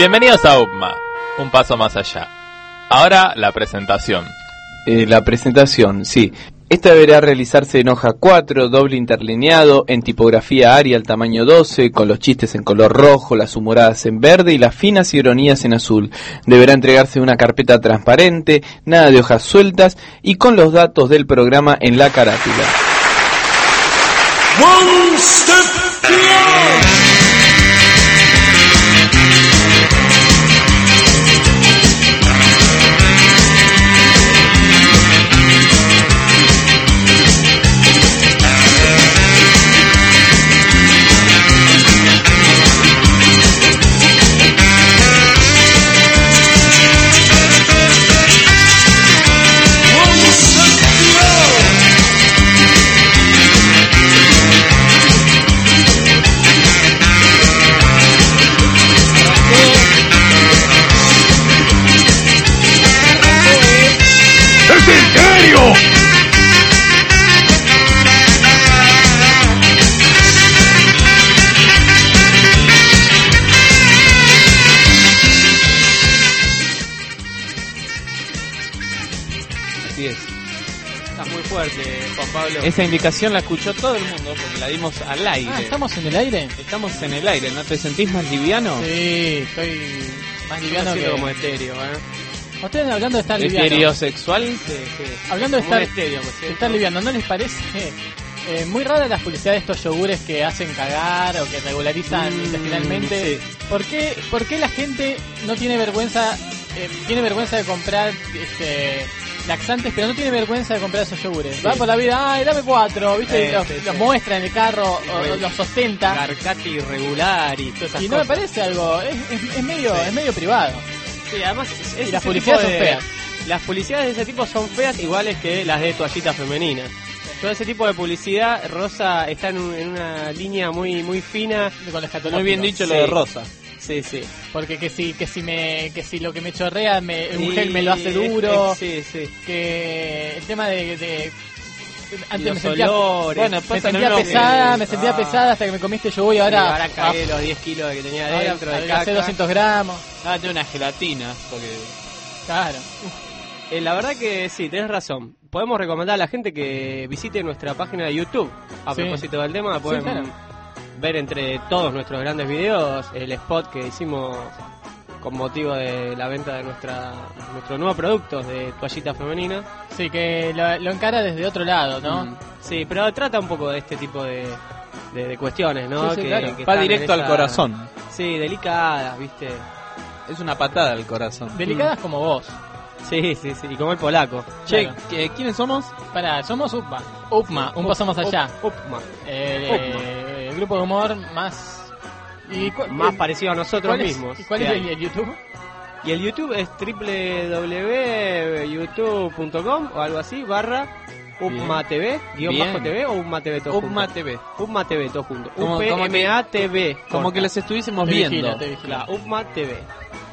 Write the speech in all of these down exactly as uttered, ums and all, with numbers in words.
Bienvenidos a U P M A, un paso más allá. Ahora la presentación. Eh, la presentación, sí. Esta deberá realizarse en hoja cuatro, doble interlineado, en tipografía Arial tamaño doce, con los chistes en color rojo, las humoradas en verde y las finas ironías en azul. Deberá entregarse una carpeta transparente, nada de hojas sueltas y con los datos del programa en la carátula. One step beyond. Esa indicación la escuchó todo el mundo porque la dimos al aire. Ah, ¿estamos en el aire? Estamos en el aire, ¿no te sentís más liviano? Sí, estoy más liviano que... como estéreo, ¿eh? Ustedes hablando de estar liviano. ¿Estereosexual? Sí, sí. Hablando de estar, estéreo, pues, estar liviano, ¿no les parece eh, muy rara las publicidades de estos yogures que hacen cagar o que regularizan mm, intestinalmente? Sí. ¿Por qué, ¿Por qué la gente no tiene vergüenza eh, tiene vergüenza de comprar este laxantes, pero no tiene vergüenza de comprar esos yogures? Sí. Va por la vida, ay, dame cuatro, ¿viste? Eh, los, sí, los sí. muestra en el carro, o, los ostenta. Garcati irregular y todas esas Y no cosas. me parece algo, es, es, es medio Sí. es medio privado. Sí, además Y es las ese publicidades tipo son de- feas. Las publicidades de ese tipo son feas, iguales que las de toallitas femeninas. Todo ese tipo de publicidad, Rosa está en, un- en una línea muy muy fina. Con el escatológico. Muy bien dicho lo Sí. de Rosa. Sí, sí. Porque que si que si me que si lo que me chorrea me, un Y- gel me lo hace duro, es- es- Sí, sí. que el tema de, de antes Los me sentía, olores. Bueno, me pasa sentía lo mismo pesada, que- me sentía Ah. pesada hasta que me comiste yogur y ahora, Y ahora cagué los diez kilos que tenía ahora adentro de adelgacé caca. doscientos gramos. Ah, tiene una gelatina. Porque... Claro. Eh, la verdad que sí, tenés razón. Podemos recomendar a la gente que visite nuestra página de YouTube. A Sí. propósito del tema, pueden claro. ver entre todos nuestros grandes videos el spot que hicimos con motivo de la venta de nuestra nuestro nuevo producto de toallita femenina. Sí, que lo, lo encara desde otro lado, ¿no? Mm, Sí, pero trata un poco de este tipo de, de, de cuestiones, ¿no? Sí, sí, que, claro. que Va están en directo al esa- corazón. Sí, delicadas, ¿viste? Es una patada al corazón. Delicadas como vos. Sí, sí, sí, y como el polaco. Che, Claro. ¿qué- ¿quiénes somos? Pará, somos U P M A. U P M A, un paso más allá. Upma. Eh, U P M A. eh, el grupo de humor más... ¿Y cu- Más eh, parecido a nosotros ¿cuál es- mismos. ¿Y cuál que es hay. el, el YouTube? Y el YouTube es doble u doble u doble u punto youtube punto com o algo así, barra Upma T V, guión Bien. bajo T V o Upma T V todo junto. Upma T V. Upma T V todo junto. Como- U P como que- M A T V. Como corta. que los estuviésemos Te viendo. vigila, te vigila. Claro, Upma T V.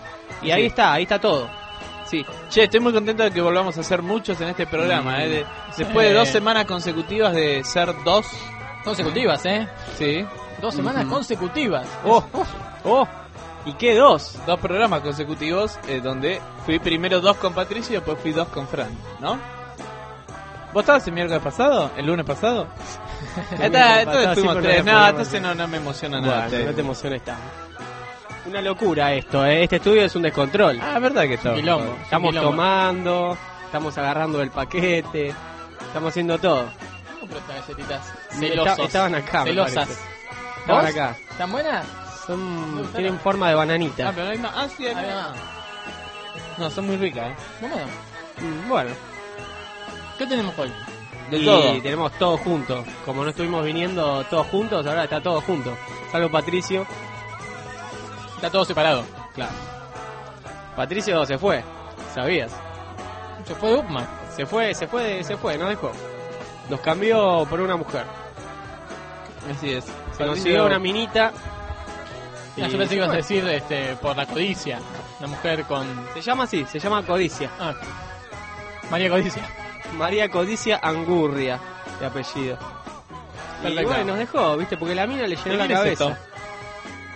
Y Sí. ahí está, ahí está todo. Sí. Che, estoy muy contento de que volvamos a hacer muchos en este programa. Mm. ¿eh? De- después de Sí. dos semanas consecutivas de ser dos. Consecutivas, ¿eh? Sí. Dos semanas Ujú. consecutivas. Oh, oh, ¿y qué dos? Dos programas consecutivos eh, donde fui primero dos con Patricio y después fui dos con Fran, ¿no? ¿Vos estabas el miércoles pasado? ¿El lunes pasado? Esta- pasado, entonces sí, fuimos pero tres. no No, podemos entonces decir. no, no me emociona nada. Bueno, te- no te emociones tanto. Una locura esto, ¿eh? Este estudio es un descontrol. Ah, verdad que estamos. Quilombo. Estamos quilombo. tomando, estamos agarrando el paquete, estamos haciendo todo. Compro estas galletitas. Esta- Celosos. estaban acá, me Celosas. parece. Estaban ¿Vos? acá. ¿Están buenas? Son, tienen forma de bananita. Ah, pero no hay más. Ah, sí, hay Ahí más. va. No, son muy ricas, ¿eh? Bueno, Mm, Bueno, ¿qué tenemos hoy? De y todo. tenemos todo junto. Como no estuvimos viniendo todos juntos, ahora está todo junto. Salvo Patricio. Está todo separado. Claro. Patricio se fue, ¿sabías? Se fue de U P M A. Se fue, se fue, se fue, nos dejó. Nos cambió por una mujer. Así es. Se Patricio- consiguió una minita. Ah, yo pensé que ibas a decir este, por la codicia. Una mujer con... Se llama así, se llama Codicia. Ah, María Codicia. María Codicia Angurria, de apellido. Y Perfecto. bueno, nos dejó, ¿viste? Porque la mina le llenó ¿De la quién es cabeza. esto?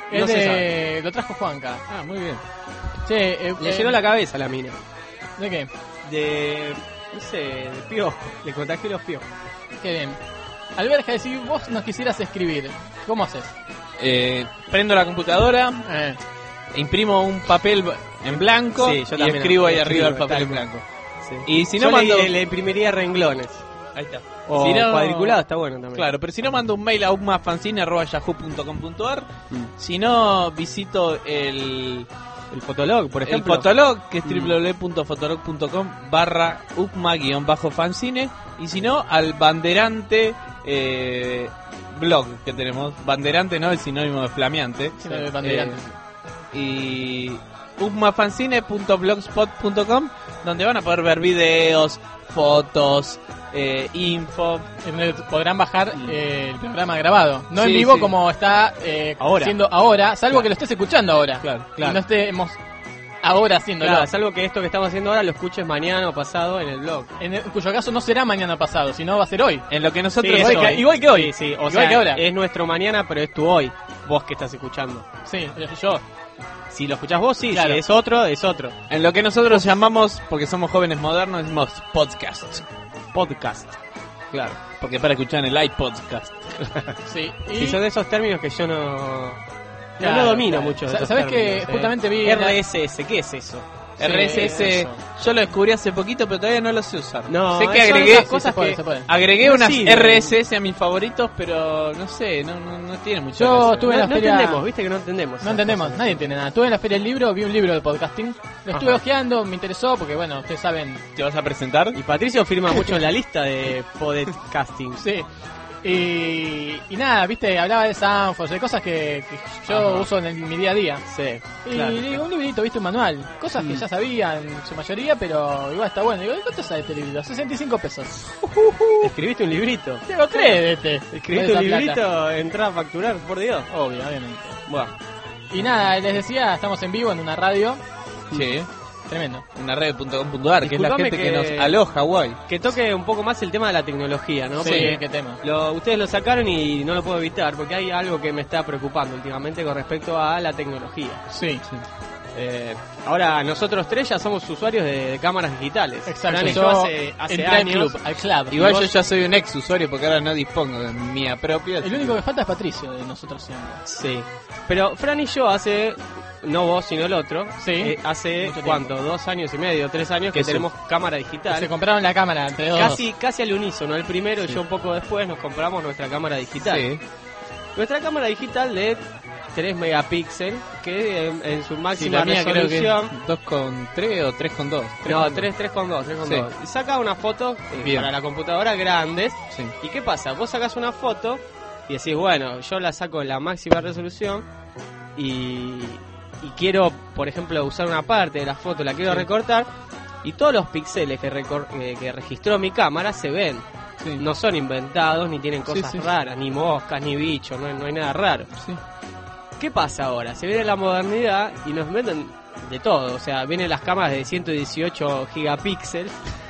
Es No se de... sabe. Lo trajo Juanca. Ah, muy bien. Che, eh, Le eh, llenó la cabeza a la mina. ¿De qué? De. No sé, de piojo. Le contagié los piojos. Qué bien. Alberja, si vos nos quisieras escribir, ¿cómo haces? Eh, prendo la computadora, Eh, imprimo un papel en blanco Sí, yo y también escribo ahí escribo, arriba el papel tal en cual. blanco. Sí. Y si no Yo mando... le, le imprimiría renglones. Ahí está. O Si no- cuadriculado está bueno también. Claro, pero si no mando un mail a ukmafanzine arroba yahoo punto com punto ar, Mm. si no visito el, El fotolog, por el ejemplo. Fotolog, que es Mm. w w w punto fotolog punto com barra ukma-fanzine, y si no, al banderante eh, blog que tenemos. Banderante no es sinónimo de flameante. sí, de banderantes. Eh, y ukmafanzine punto blogspot punto com, donde van a poder ver videos, fotos, eh, info. En donde podrán bajar eh, el programa grabado. No en Sí, vivo sí. como está eh, Ahora. siendo ahora, salvo Claro. que lo estés escuchando ahora. Claro, Y no estemos ahora haciéndolo. Claro, salvo que esto que estamos haciendo ahora lo escuches mañana o pasado en el blog. En, el- en cuyo caso no será mañana pasado, sino va a ser hoy. En lo que nosotros Sí, igual, eso que, hoy. igual que hoy. Sí, sí, o Igual sea, que ahora. es nuestro mañana, pero es tu hoy. Vos que estás escuchando. Sí, yo. Si lo escuchás vos, sí. Claro. Si es otro, es otro. En lo que nosotros llamamos, porque somos jóvenes modernos, decimos podcast. Podcast. Claro, porque para escuchar en el iPodcast. Sí. Y Si son de esos términos que yo no... Claro, no, no domino claro. mucho de Sa- esos ¿sabés que términos, eh? justamente vi en la- R S S, ¿qué es eso? Sí, R S S, eso. yo lo descubrí hace poquito, pero todavía no lo sé usar. No, sé que son agregué, esas cosas se puede, que... se puede. agregué no unas sirven. R S S a mis favoritos, pero no sé, no, no, no tiene mucho. Yo gracia. estuve en No, la no feria. entendemos, viste que no entendemos. No esas entendemos, cosas. nadie entiende nada. Estuve en la feria del libro, vi un libro de podcasting. Lo estuve Ajá. hojeando, me interesó porque, bueno, ustedes saben. ¿Te vas a presentar? Y Patricio firma mucho en la lista de podcasting. Sí. Y, y nada, viste, hablaba de Sanfos, de cosas que, que yo Ajá. uso en, el- mi día a día. Sí, Y claro. digo, un librito, viste, un manual. Cosas que Mm. ya sabía en su mayoría, pero igual está bueno. Digo, ¿y cuánto sale este librito? sesenta y cinco pesos. Escribiste un librito. Digo, créete. Escribiste Con un esa librito, plata. entrás a facturar, por Dios. Obvio, obviamente. Bueno, Y nada, les decía, estamos en vivo en una radio. Sí, Tremendo. en la red punto com punto ar, que es la Disculpame gente que, que- nos aloja, guay. que toque un poco más el tema de la tecnología, ¿no? Sí, Porque qué tema. lo- ustedes lo sacaron y no lo puedo evitar, porque hay algo que me está preocupando últimamente con respecto a la tecnología. Sí. Eh, ahora, nosotros tres ya somos usuarios de, de cámaras digitales. Exacto. Fran y Yo yo hace, hace entré al años. club, al club. Igual Y yo vos- ya soy un ex usuario porque ahora no dispongo de mía propia. El único que falta es Patricio de nosotros siempre. Sí. Pero Fran y yo hace, no vos sino el otro, Sí. eh, hace Mucho cuánto, dos años y medio, tres años que Que se- tenemos cámara digital. Se compraron la cámara entre dos. Casi, casi al unísono, el primero y yo un poco después nos compramos nuestra cámara digital. Sí. Nuestra cámara digital de tres megapíxeles, que en, en su Sí, máxima la mía creo que resolución... es dos con tres o tres con dos. No, tres con dos, tres con Sí. dos. Y saca una foto eh, Bien. para la computadora grandes. Sí. ¿Y qué pasa? Vos sacás una foto y decís, bueno, yo la saco en la máxima resolución y, y quiero, por ejemplo, usar una parte de la foto, la quiero Sí. recortar y todos los píxeles que, recor- eh, que registró mi cámara se ven. Sí. No son inventados, ni tienen cosas Sí, sí. raras, ni moscas, ni bichos, no, hay- no hay nada raro. Sí. ¿Qué pasa ahora? Se viene la modernidad y nos venden de todo. O sea, vienen las cámaras de ciento dieciocho gigapíxeles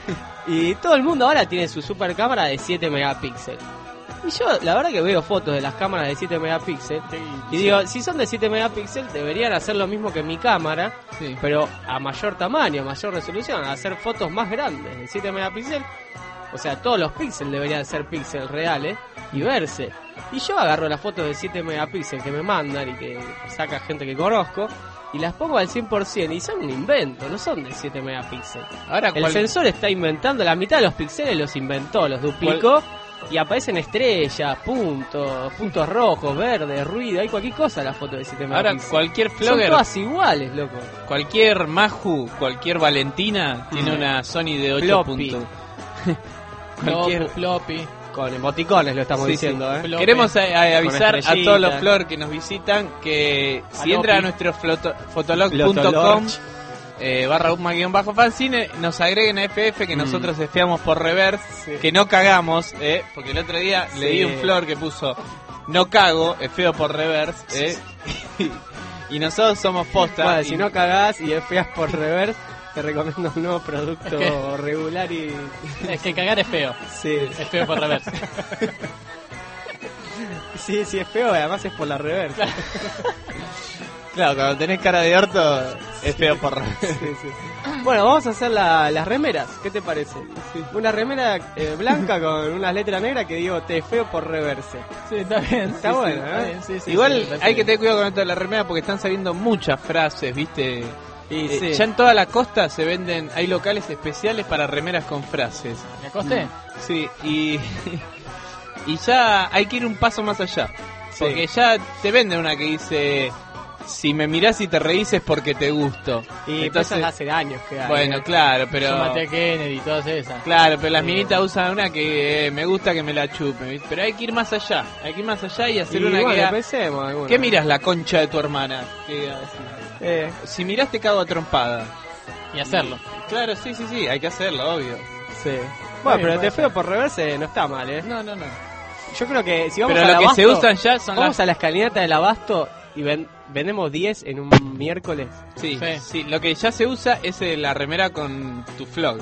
y todo el mundo ahora tiene su super cámara de siete megapíxeles. Y yo, la verdad que veo fotos de las cámaras de siete megapíxeles y digo, si son de siete megapíxeles deberían hacer lo mismo que mi cámara, Sí. pero a mayor tamaño, a mayor resolución, hacer fotos más grandes de siete megapíxeles. O sea, todos los píxeles deberían ser píxeles reales y verse. Y yo agarro las fotos de siete megapíxeles que me mandan y que saca gente que conozco y las pongo al cien por ciento y son un invento, no son de siete megapíxeles. Ahora, El ¿cuál- sensor está inventando, la mitad de los píxeles los inventó, los duplicó y aparecen estrellas, puntos, puntos rojos, verdes, ruido, hay cualquier cosa en la foto de siete ahora megapíxeles. cualquier Son flogger, todas iguales, loco. cualquier Maju, cualquier Valentina tiene Mm. una Sony de ocho Floppy. puntos. Cualquier floppy. Con emoticones lo estamos Sí, diciendo, sí. ¿eh? Floppy. Queremos eh, eh, avisar a estrellitas. todos los flor que nos visitan que si A entran a Lopi. nuestro floto- fotolog punto com Lotolorch. eh, barra bajo fanzine, nos agreguen a F F que Mm. nosotros esfiamos por reverse, que no cagamos, eh, porque el otro día Sí. leí un flor que puso no cago, es feo por reverse, eh, y nosotros somos posta. Bueno, y- si no cagás y feas por reverse, te recomiendo un nuevo producto Es que- regular y... Es que cagar es feo. Sí. Es feo por reverse. Sí, sí, es feo, además es por la reversa. Claro, cuando tenés cara de orto es feo por Sí, sí. Bueno, vamos a hacer la, las remeras, ¿qué te parece? Una remera eh, blanca con unas letras negras que digo, te feo por reverse. Sí, está bien. Está sí, bueno, sí, ¿eh? está bien, sí, sí, Igual sí, me parece hay que bien. tener cuidado con esto de la remera porque están saliendo muchas frases, ¿viste? Y Eh, sí. Ya en toda la costa se venden, hay locales especiales para remeras con frases. ¿Me acosté? Sí, y, y ya hay que ir un paso más allá. Porque ya te venden una que dice, si me mirás y te reís es porque te gusto. Y Entonces, esas hace años que hay. bueno, claro, pero... Yo maté a Kennedy y todas esas. Claro, pero las Sí. minitas usan una que eh, me gusta que me la chupen, ¿viste? Pero hay que ir más allá, hay que ir más allá y hacer Y una bueno, que... diga, pensemos alguna. ¿qué miras la concha de tu hermana? Que diga así. Eh, Si mirás te cago a trompada. Y hacerlo. Claro, sí, sí, sí, hay que hacerlo, obvio. sí. Bueno, Sí, pero puede te feo ser. por reverse no está mal, ¿eh? No, no, no. Yo creo que si vamos Pero al lo que se abasto, usan ya son vamos las... a la escalinata del abasto y ven- vendemos diez en un miércoles. Sí, Sí. sí, lo que ya se usa es eh, la remera con tu flog.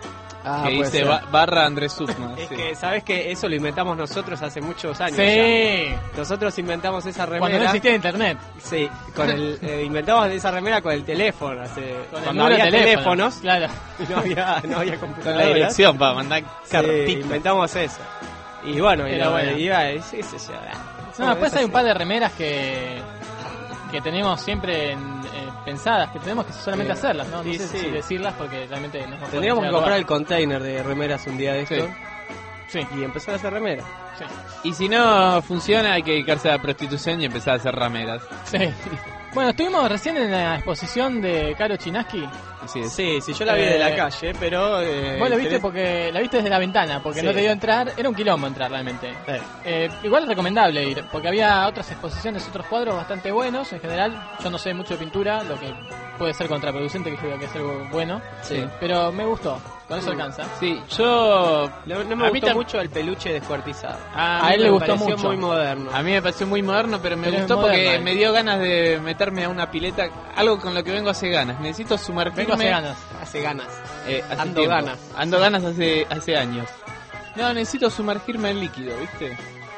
Ah, que dice ba- barra Andrés Sufma. Es sí. que, ¿sabes que eso lo inventamos nosotros hace muchos años? ya. Sí. Nosotros inventamos esa remera. Cuando no existía internet. Sí, con el, eh, inventamos esa remera con el teléfono. Hace, Con el cuando número había de teléfono. teléfonos, Claro. y no había, no había Con computadoras. la dirección para mandar Sí, cartitas. inventamos eso. Y bueno, y Era lo, bueno. iba, y sí, sí, sí, ah, No, después hay un par de remeras que que tenemos siempre en, eh, pensadas, que tenemos que solamente Sí. hacerlas, ¿no? No Sí, sé sí. si decirlas porque realmente nos vamos a Tendríamos que poner a comprar el robar. container de remeras un día de esto Sí, y empezar a hacer remeras. sí, Y si no funciona, hay que dedicarse a la prostitución y empezar a hacer rameras. sí. Bueno, estuvimos recién en la exposición de Caro Chinaski. Así es. Sí, sí, yo la vi de la Eh, calle, pero... Eh, Vos la viste tenés- porque la viste desde la ventana, porque Sí. no te dio entrar, era un quilombo entrar realmente. Eh, Eh, igual es recomendable ir, porque había otras exposiciones, otros cuadros bastante buenos. En general, yo no sé mucho de pintura, lo que puede ser contraproducente, que yo diga que es algo bueno. Sí. Pero me gustó, con eso alcanza. Sí, yo... no, no me A mí gustó tam- mucho el peluche descuartizado. A, A mí él me le gustó pareció mucho. muy moderno. A mí me pareció muy moderno, pero me Pero es gustó moderno, porque eh. me dio ganas de meterme a una pileta, algo con lo que vengo hace ganas. Necesito sumergirme. Vengo hace ganas. Hace ganas. eh, hace Ando tiempo. ganas. Ando ganas hace, hace años. No, necesito sumergirme en líquido, ¿viste?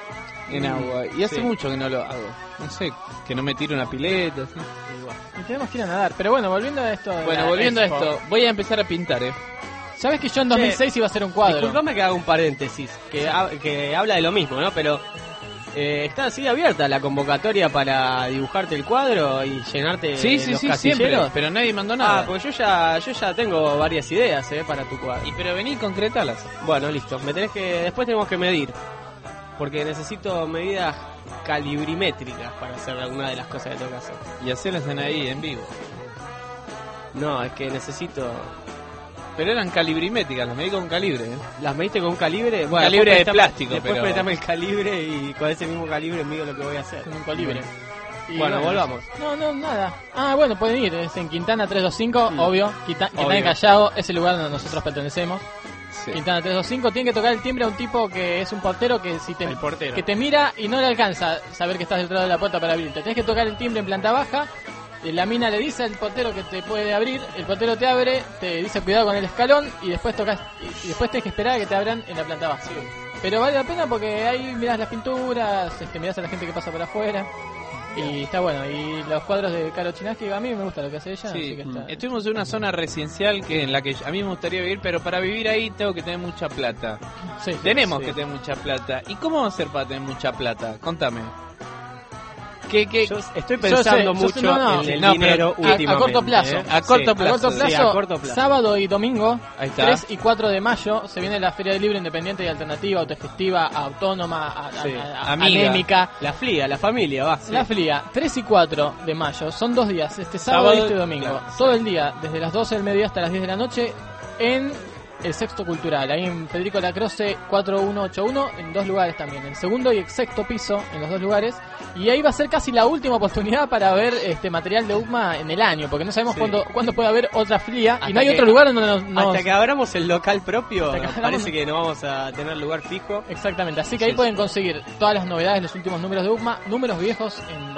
En Mm, agua. Y hace sí. mucho que no lo hago. No sé, que no me tiro una pileta. así. Y tenemos que ir a nadar. Pero bueno, volviendo a esto. de Bueno, la volviendo a expo. esto, voy a empezar a pintar, ¿eh? Sabes que yo en dos mil seis iba a hacer un cuadro. Disculpame que haga un paréntesis, que, ha- que habla de lo mismo, ¿no? Pero eh, está así abierta la convocatoria para dibujarte el cuadro y llenarte Sí, sí, los sí, siempre. casilleros. Pero nadie mandó nada. Ah, pues yo ya, yo ya tengo varias ideas, ¿eh? Para tu cuadro. Y pero vení, concretalas. Bueno, listo. Me tenés que, después tenemos que medir, porque necesito medidas calibrimétricas para hacer alguna de las cosas que tengo que hacer. Y hacerlas en ahí, en vivo. No, es que necesito. Pero eran calibrimétricas, las medí con calibre, ¿eh? ¿Las mediste con un calibre? Bueno, Calibre después de prestame- plástico, Después pero- prestame el calibre y con ese mismo calibre mido lo que voy a hacer. Con un calibre. Y Bueno, volvamos. No, no, nada. Ah, bueno, pueden ir. Es en Quintana trescientos veinticinco, Mm. obvio. Quita- Quintana Obvio. y Callao es el lugar donde nosotros pertenecemos. Sí. Quintana trescientos veinticinco. Tiene que tocar el timbre a un tipo que es un portero que si te, El portero. que te mira y no le alcanza saber que estás detrás de la puerta para abrirte. Tenés que tocar el timbre en planta baja. eh, La mina le dice al portero que te puede abrir. El portero te abre, te dice cuidado con el escalón y después tocas y, y después tenés que esperar a que te abran en la planta baja. Pero vale la pena porque ahí mirás las pinturas, este, mirás a la gente que pasa por afuera. Y está bueno. Y los cuadros de Caro Chinaski, a mí me gusta lo que hace ella. Sí, así que está. estuvimos en una zona residencial que en la que a mí me gustaría vivir, pero para vivir ahí tengo que tener mucha plata. Sí, Tenemos Sí. que tener mucha plata. ¿Y cómo vamos a hacer para tener mucha plata? Contame. ¿Qué, qué? Yo estoy Yo pensando sé, yo mucho sé, no, no. en el No, dinero pero a- a últimamente. corto plazo. ¿eh? A corto Sí. A corto plazo, plazo, sí, a corto plazo. sábado y domingo, Ahí está. tres y cuatro de mayo, se viene la Feria del Libro Independiente y Alternativa, autogestiva, autónoma, a- a- Sí. a- a- Amiga. anémica. La flia, la familia, va. La Flia, tres y cuatro de mayo, son dos días, este sábado, Sábado, y este domingo. claro. Todo el día, desde las doce del mediodía hasta las diez de la noche, en el Sexto Cultural, ahí en Federico Lacroce cuatro uno ocho uno, en dos lugares también, el segundo y el sexto piso, en los dos lugares. Y ahí va a ser casi la última oportunidad para ver este material de U C M A en el año, porque no sabemos Sí. cuándo, cuándo puede haber otra Flia, y Hasta no hay que- otro lugar donde nos... nos- Hasta que abramos el local propio, Hasta que abramos- parece que no vamos a tener lugar fijo. Exactamente, así que ahí Sí, pueden conseguir todas las novedades, los últimos números de U C M A, números viejos en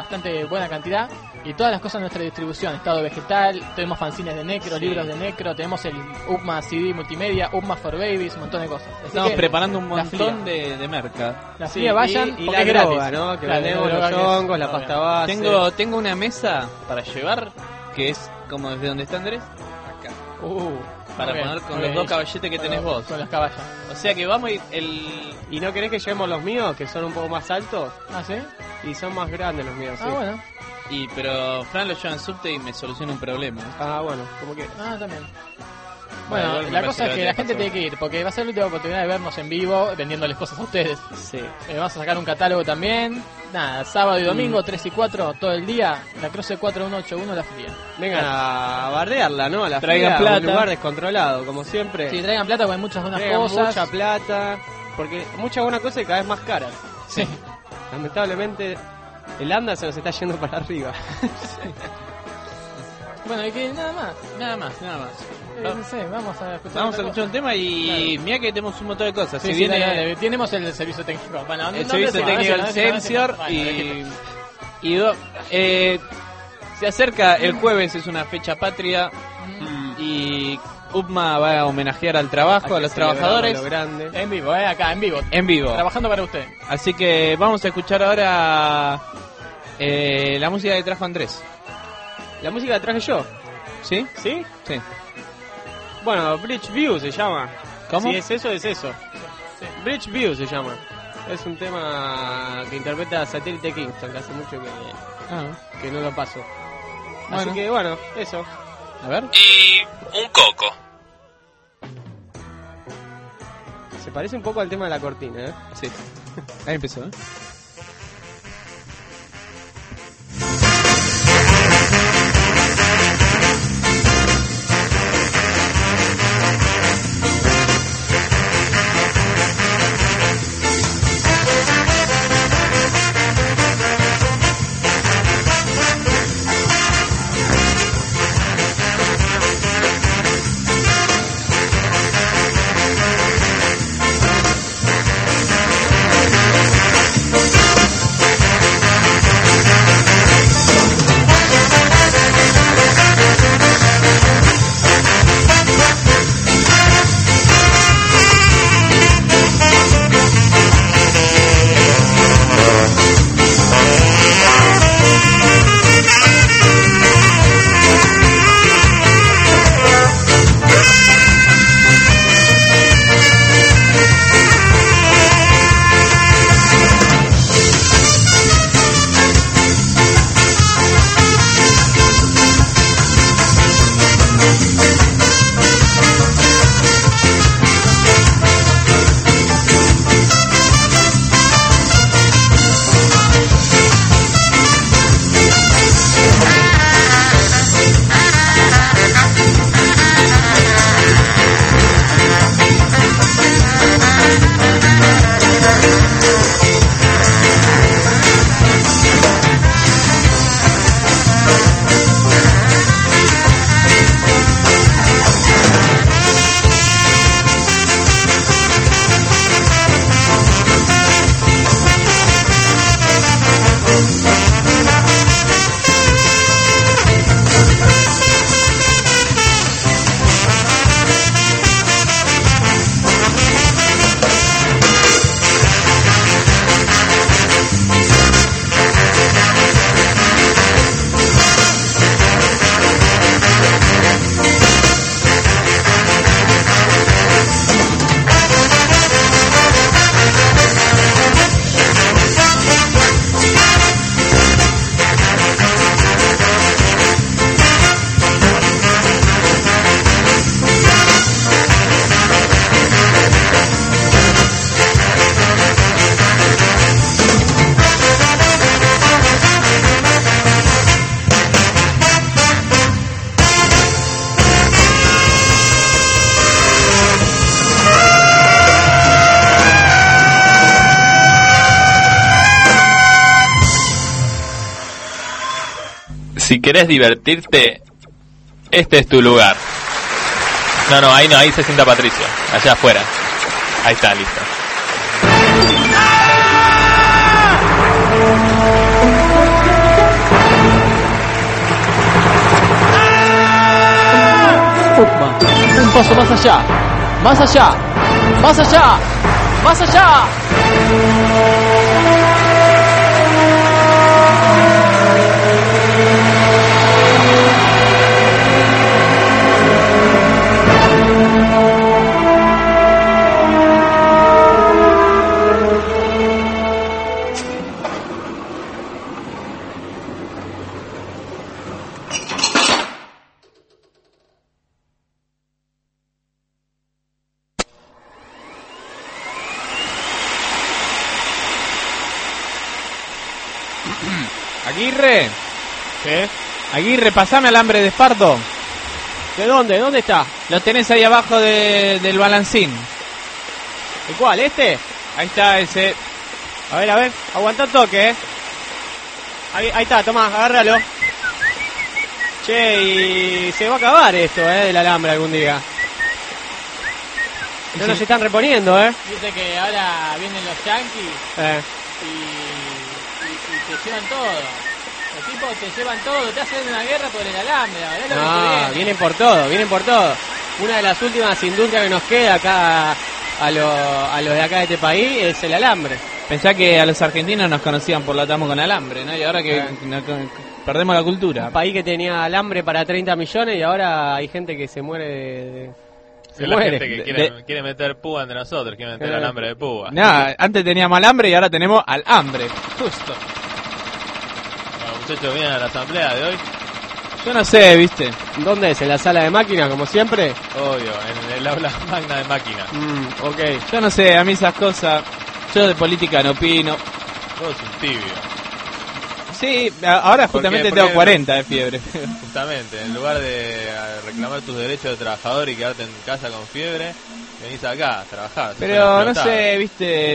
bastante buena cantidad. Y todas las cosas en nuestra distribución, estado vegetal, tenemos fanzines de necro, Sí. libros de necro, tenemos el U P M A C D multimedia, U P M A for Babies, un montón de cosas. Así Estamos que preparando un la montón fría. de, de merca. La Sí, fría, vayan, y, y porque la es gratis. droga, ¿no? Que Claro, vendemos la droga los que es- hongos, la no, pasta bien. base. Tengo, tengo una mesa para llevar, que es como desde donde está Andrés, acá. Uh, Para muy bien, poner con muy los bien. dos caballetes que Con tenés los- vos. Con los caballos. O sea que vamos a ir el... ¿Y no querés que llevemos los míos, que son un poco más altos? ¿Ah, sí? Y son más grandes los míos, sí. Ah, bueno. Y, pero Fran lo lleva en subte y me soluciona un problema. Ah, bueno, como que... Ah, también. Bueno, Bueno, igual me la parece cosa es que que va la a gente pasar. tiene que ir, porque va a ser la última oportunidad de vernos en vivo vendiéndoles cosas a ustedes. Sí. Eh, vamos a sacar un catálogo también. Nada, sábado y domingo, tres y cuatro, todo el día. La Cruce cuatro uno ocho uno, la fría. Vengan a bardearla, ¿no? A la Traigan fría, plata. un lugar descontrolado, como siempre. Si traigan plata, porque hay muchas buenas Traigan cosas. mucha plata, porque mucha buena cosa y cada vez más cara. Sí. Lamentablemente, el anda se nos está yendo para arriba. Bueno, y que nada más. Nada más, nada más. Eh, no sé, vamos a escuchar. Vamos a otra escuchar un tema y mira que tenemos un montón de cosas. Sí, Si sí, viene dale, dale. Tenemos el servicio técnico. Bueno, el no servicio decimos, técnico no del decimos, no Sensor decimos. Bueno, y, dale, y do- eh, se acerca el jueves, es una fecha patria Mm. y U P M A va a homenajear al trabajo, Hay a que los celebrarlo trabajadores a lo grande. En vivo, eh, acá, en vivo. en vivo. Trabajando para usted. Así que vamos a escuchar ahora eh, la música que trajo Andrés. La música la traje yo, ¿Sí? ¿sí? Sí. Bueno, Bridge View se llama. ¿Cómo? Si es eso, es eso. Bridge View se llama. Es un tema que interpreta Satélite Kingston, que hace mucho que, Ah, que no lo paso. Bueno. Así que bueno, eso. a ver. Y un coco. Se parece un poco al tema de la cortina, ¿eh? Sí. Ahí empezó, ¿eh? Si querés divertirte, este es tu lugar. No, no, ahí no, ahí se sienta Patricio. Allá afuera. Ahí está, listo. ¡Ah! UCMA, un paso más allá, más allá, más allá, más allá. Aguirre, ¿Qué? Aguirre, pasame alambre de fardo. ¿De dónde? ¿Dónde está? Lo tenés ahí abajo de, del balancín. ¿El cuál? ¿Este? Ahí está ese. A ver, a ver, aguanta un toque, eh. Ahí, ahí está, tomá, agárralo. Che, y se va a acabar esto, eh, del alambre algún día. No nos están reponiendo, eh. Dice que ahora vienen los yankees Eh. y, y, y te llevan todo. Los tipos te llevan todo, te hacen una guerra por el alambre, la verdad es lo que No, te viene. vienen por todo, vienen por todo. Una de las últimas industrias que nos queda acá a, lo, a los de acá de este país es el alambre. Pensá que a los argentinos nos conocían por la tamo con alambre, ¿no? Y ahora que Eh. no- que perdemos la cultura. Un país que tenía alambre para treinta millones y ahora hay gente que se muere de... de- se Es la muere. gente que De- quiere, de- quiere meter púa entre nosotros, quiere meter Eh. alambre de púa. No, antes teníamos alambre y ahora tenemos al hambre. Justo. Bueno, muchachos, vienen a la asamblea de hoy. Yo no sé, ¿viste? ¿Dónde es? ¿En la sala de máquinas, como siempre? Obvio, en el aula magna de máquina. Mm, ok. Yo no sé, a mí esas cosas. Yo de política no opino. Todo es un tibio. Sí, a- ahora ¿Por justamente qué? tengo Porque- cuarenta de fiebre. Justamente, en lugar de eh, reclamar tus derechos de trabajador y quedarte en casa con fiebre, venís acá a trabajar. sos un Pero no explotado. sé, ¿viste?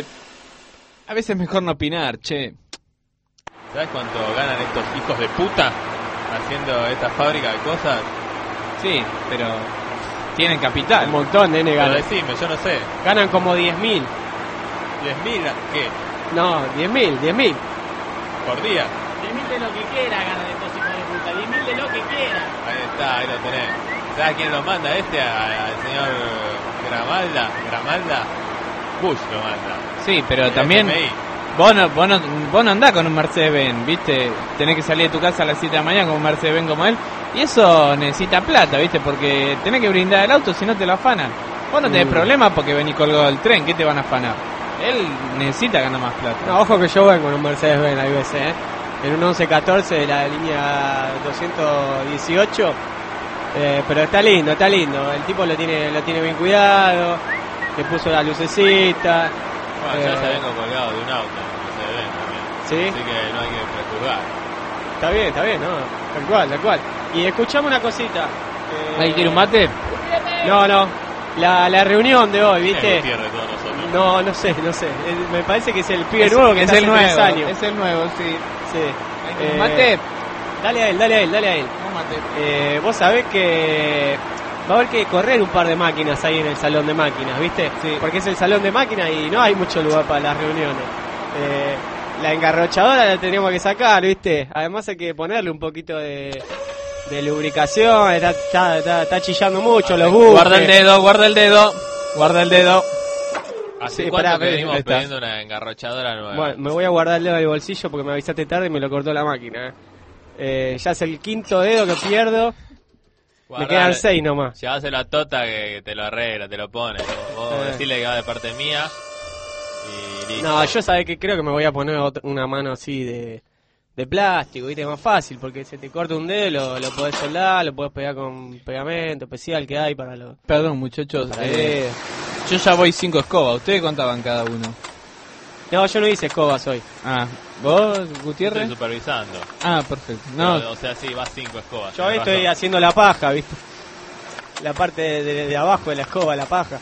A veces es mejor no opinar, che. ¿Sabes cuánto ganan estos hijos de puta haciendo esta fábrica de cosas? Sí, pero tienen Un capital. montón, nene, Pero ganan. decime, yo no sé. Ganan como diez mil. ¿diez mil qué? No, diez mil, diez mil. ¿Por día? diez mil de lo que quiera ganan estos hijos de puta, diez mil de lo que quiera. Ahí está, ahí lo tenés. ¿Sabes quién lo manda este? A- Al señor Gramalda. Gramalda. Bush lo manda. Sí, pero El también F M I. vos no, vos, no, vos no andás con un Mercedes-Benz, ¿viste? Tenés que salir de tu casa a las siete de la mañana con un Mercedes-Benz como él. Y eso necesita plata, ¿viste? Porque tenés que brindar el auto, si no te lo afanan. Vos no tenés Mm. problema porque venís colgado del tren, ¿qué te van a afanar? Él necesita ganar más plata. No, ojo que yo vengo en un Mercedes-Benz, hay veces, ¿eh? En un once catorce de la línea doscientos dieciocho. Eh, pero está lindo, está lindo. El tipo lo tiene lo tiene bien cuidado. Le puso la lucecita. Bueno, yo Eh. ya vengo colgado de un auto, no se ven también. ¿Sí? Así que no hay que prejuzgar. Está bien, está bien, ¿no? Tal cual, tal cual. Y escuchame una cosita. Eh, ¿Alguien quiere un mate? No, no. La, la reunión de hoy, ¿viste? Es Gutiérrez todos nosotros. No, no sé, no sé. Eh, me parece que es el pibe Es, nuevo que es está el hace nuevo, tres años. es el nuevo, sí. Sí. ¿Un Eh, mate? Dale a él, dale a él, dale a él. Un mate. Eh, vos sabés que va a haber que correr un par de máquinas ahí en el salón de máquinas, ¿viste? Sí. Porque es el salón de máquinas y no hay mucho lugar para las reuniones. Eh, la engarrochadora la tenemos que sacar, ¿viste? Además hay que ponerle un poquito de, de lubricación, está, está, está- está chillando mucho los buques. Guarda el dedo, guarda el dedo, guarda el dedo. ¿Hace Sí, cuánto pará, que pero- venimos ahí está. pidiendo una engarrochadora nueva? Bueno, me voy a guardar el dedo en el bolsillo porque me avisaste tarde y me lo cortó la máquina. ¿eh? Eh, ya es el quinto dedo que pierdo. Me Guardale. quedan seis nomás. Lleváselo a Tota que te lo arregla, te lo pone. Vos, vos Eh. decirle que va de parte mía y listo. No, yo sabés que creo que me voy a poner otra- una mano así de, de plástico, ¿viste? Más fácil, porque se te corta un dedo, lo, lo podés soldar, lo podés pegar con pegamento especial que hay para los... Perdón, muchachos. Para eh, yo ya voy cinco escobas. ¿Ustedes contaban cada uno? No, yo no hice escobas hoy. Ah, ¿vos, Estoy Gutiérrez? supervisando. Ah, perfecto. No, Pero, o sea, sí, vas cinco escobas. Yo hoy tenés estoy razón. haciendo la paja, ¿viste? La parte de, de- de abajo de la escoba, la paja.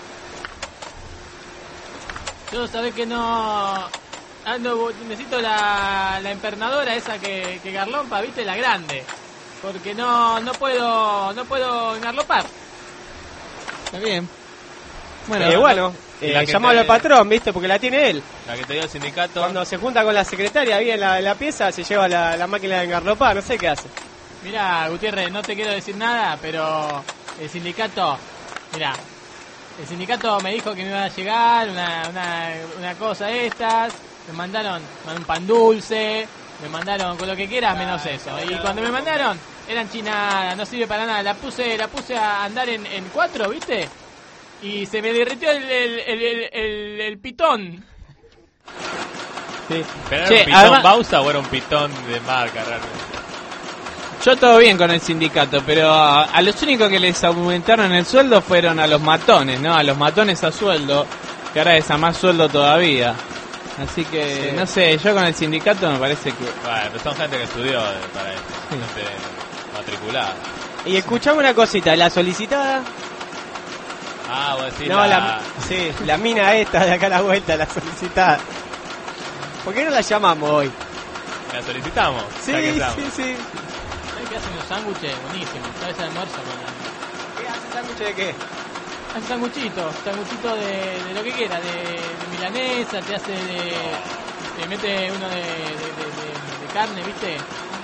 Yo sabés que no ando, necesito la, la empernadora esa que, que garlompa, viste, la grande, porque no no puedo no puedo engarlopar. está bien. Bueno, Bueno, eh, bueno y eh, la que llamalo te- al patrón, ¿viste? Porque la tiene él. La que te dio el sindicato. Cuando se junta con la secretaria ahí en la, en la pieza, se lleva la, la máquina de engarlopar, no sé qué hace. Mira, Gutiérrez, no te quiero decir nada, pero el sindicato, mirá, el sindicato me dijo que me iba a llegar una, una, una cosa de estas, me mandaron un pan dulce, me mandaron con lo que quieras menos eso. Y cuando me mandaron, eran chinadas, no sirve para nada. La puse, la puse a andar en, en cuatro, ¿viste? Y se me derritió el, el, el, el, el, el pitón. Sí. ¿Pero era Che, un pitón además- Bausa o era un pitón de marca realmente? Yo todo bien con el sindicato, pero a, a los únicos que les aumentaron el sueldo fueron a los matones, ¿no? A los matones a sueldo, que ahora es a más sueldo todavía. Así que, Sí. no sé, yo con el sindicato me parece que... Bueno, pero son gente que estudió eh, para esto, Sí. gente matriculada. Y escuchame una cosita, la solicitada. Ah, vos decís No, la... la, sí, la mina esta de acá a la vuelta, la solicitada. ¿Por qué no la llamamos hoy? la solicitamos. Sí, ya que estamos. sí, sí. ¿Sabes que hacen los sándwiches? Buenísimos. ¿Sabes el almuerzo con la... ¿Qué hace sándwich de qué? Hace sanguchito, sanguchito de, de lo que quiera, de, de milanesa, te hace de... Te mete uno de, de, de, de- de carne, ¿viste?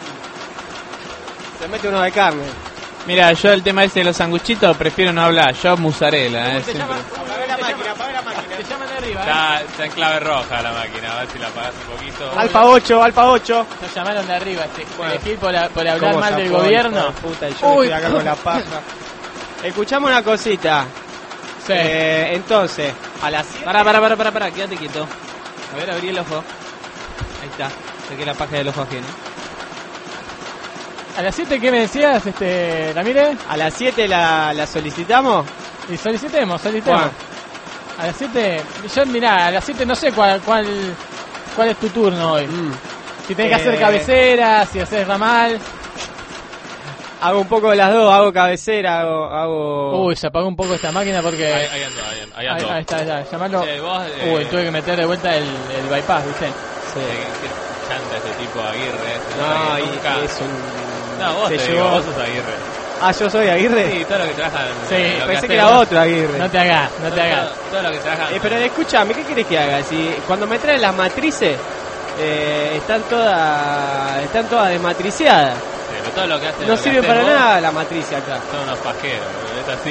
Se mete uno de carne. Mira, yo el tema ese de los sanguchitos prefiero no hablar, yo mozzarella, ¿Cómo eh, te siempre. llaman? Apaga la Te máquina, llaman- apaga la máquina. Te llaman de arriba, ¿eh? Está, está en clave roja la máquina, a ver si la apagás un poquito. Alfa ocho, Alfa ocho. Te llamaron de arriba, este Bueno. elegir por, a- por hablar ¿Cómo mal del zafó, gobierno. hijo de puta, y yo Uy, estoy acá con la paja. Escuchamos una cosita. Sí. Eh, entonces, a las siete. Pará, pará, pará, pará, pará, quédate quieto. A ver, abrí el ojo. Ahí está, saqué la paja del ojo ajeno. A las siete, ¿qué me decías, este, Ramírez? A las siete la, la solicitamos. Y solicitemos, solicitemos. Bueno. A las siete, yo mirá, a las siete no sé cuál cuál cuál es tu turno hoy. Mm. Si tenés que Eh. hacer cabecera, si haces ramal. Hago un poco de las dos, hago cabecera, hago... hago... Uy, se apagó un poco esta máquina porque... Ahí, ahí ando, ahí ando. Ahí ahí, ando. ahí está, ya, llamarlo. Che, vos, eh, Uy, tuve que meter de vuelta el, el bypass, ¿viste? Sí, qué chanta este tipo Aguirre. Este, No, que y nunca- es un... No, vos se te llevó- digo, vos sos Aguirre. Ah, yo soy Aguirre. Sí, todo lo que trabajan... Sí, lo Pensé haces que era vos, otro Aguirre. No te hagas, no te todo- hagas. Todo lo que trabajan... Eh, pero escúchame, ¿qué querés que haga? Si cuando me traen las matrices, eh, están todas están todas desmatriciadas. Pero todo lo que hacen... No lo que sirve haces para vos nada la matriz acá. Son unos pajeros, boludo, es así.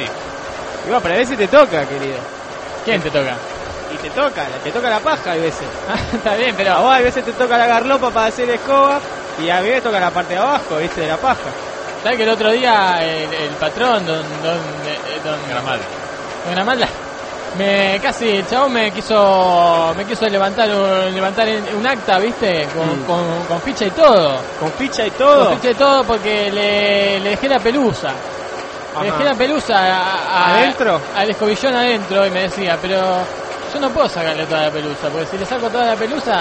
Y bueno, pero a veces te toca, querido. ¿Quién te toca? Y te toca, te toca la paja a veces. Ah, está bien, A pero... vos a veces te toca la garlopa para hacer escoba y a mí me toca la parte de abajo, ¿viste? De la paja. ¿Sabes que el otro día el, el patrón, don... don, eh, don Gramal. don Gramalda, me casi, el chabón me quiso me quiso levantar un, levantar un acta, ¿viste? Con, Mm. con, con ficha y todo. Con ficha y todo. Con ficha y todo porque le, le dejé la pelusa. Ajá. Le dejé la pelusa a- a- ¿Adentro? al escobillón adentro y me decía, pero yo no puedo sacarle toda la pelusa, porque si le saco toda la pelusa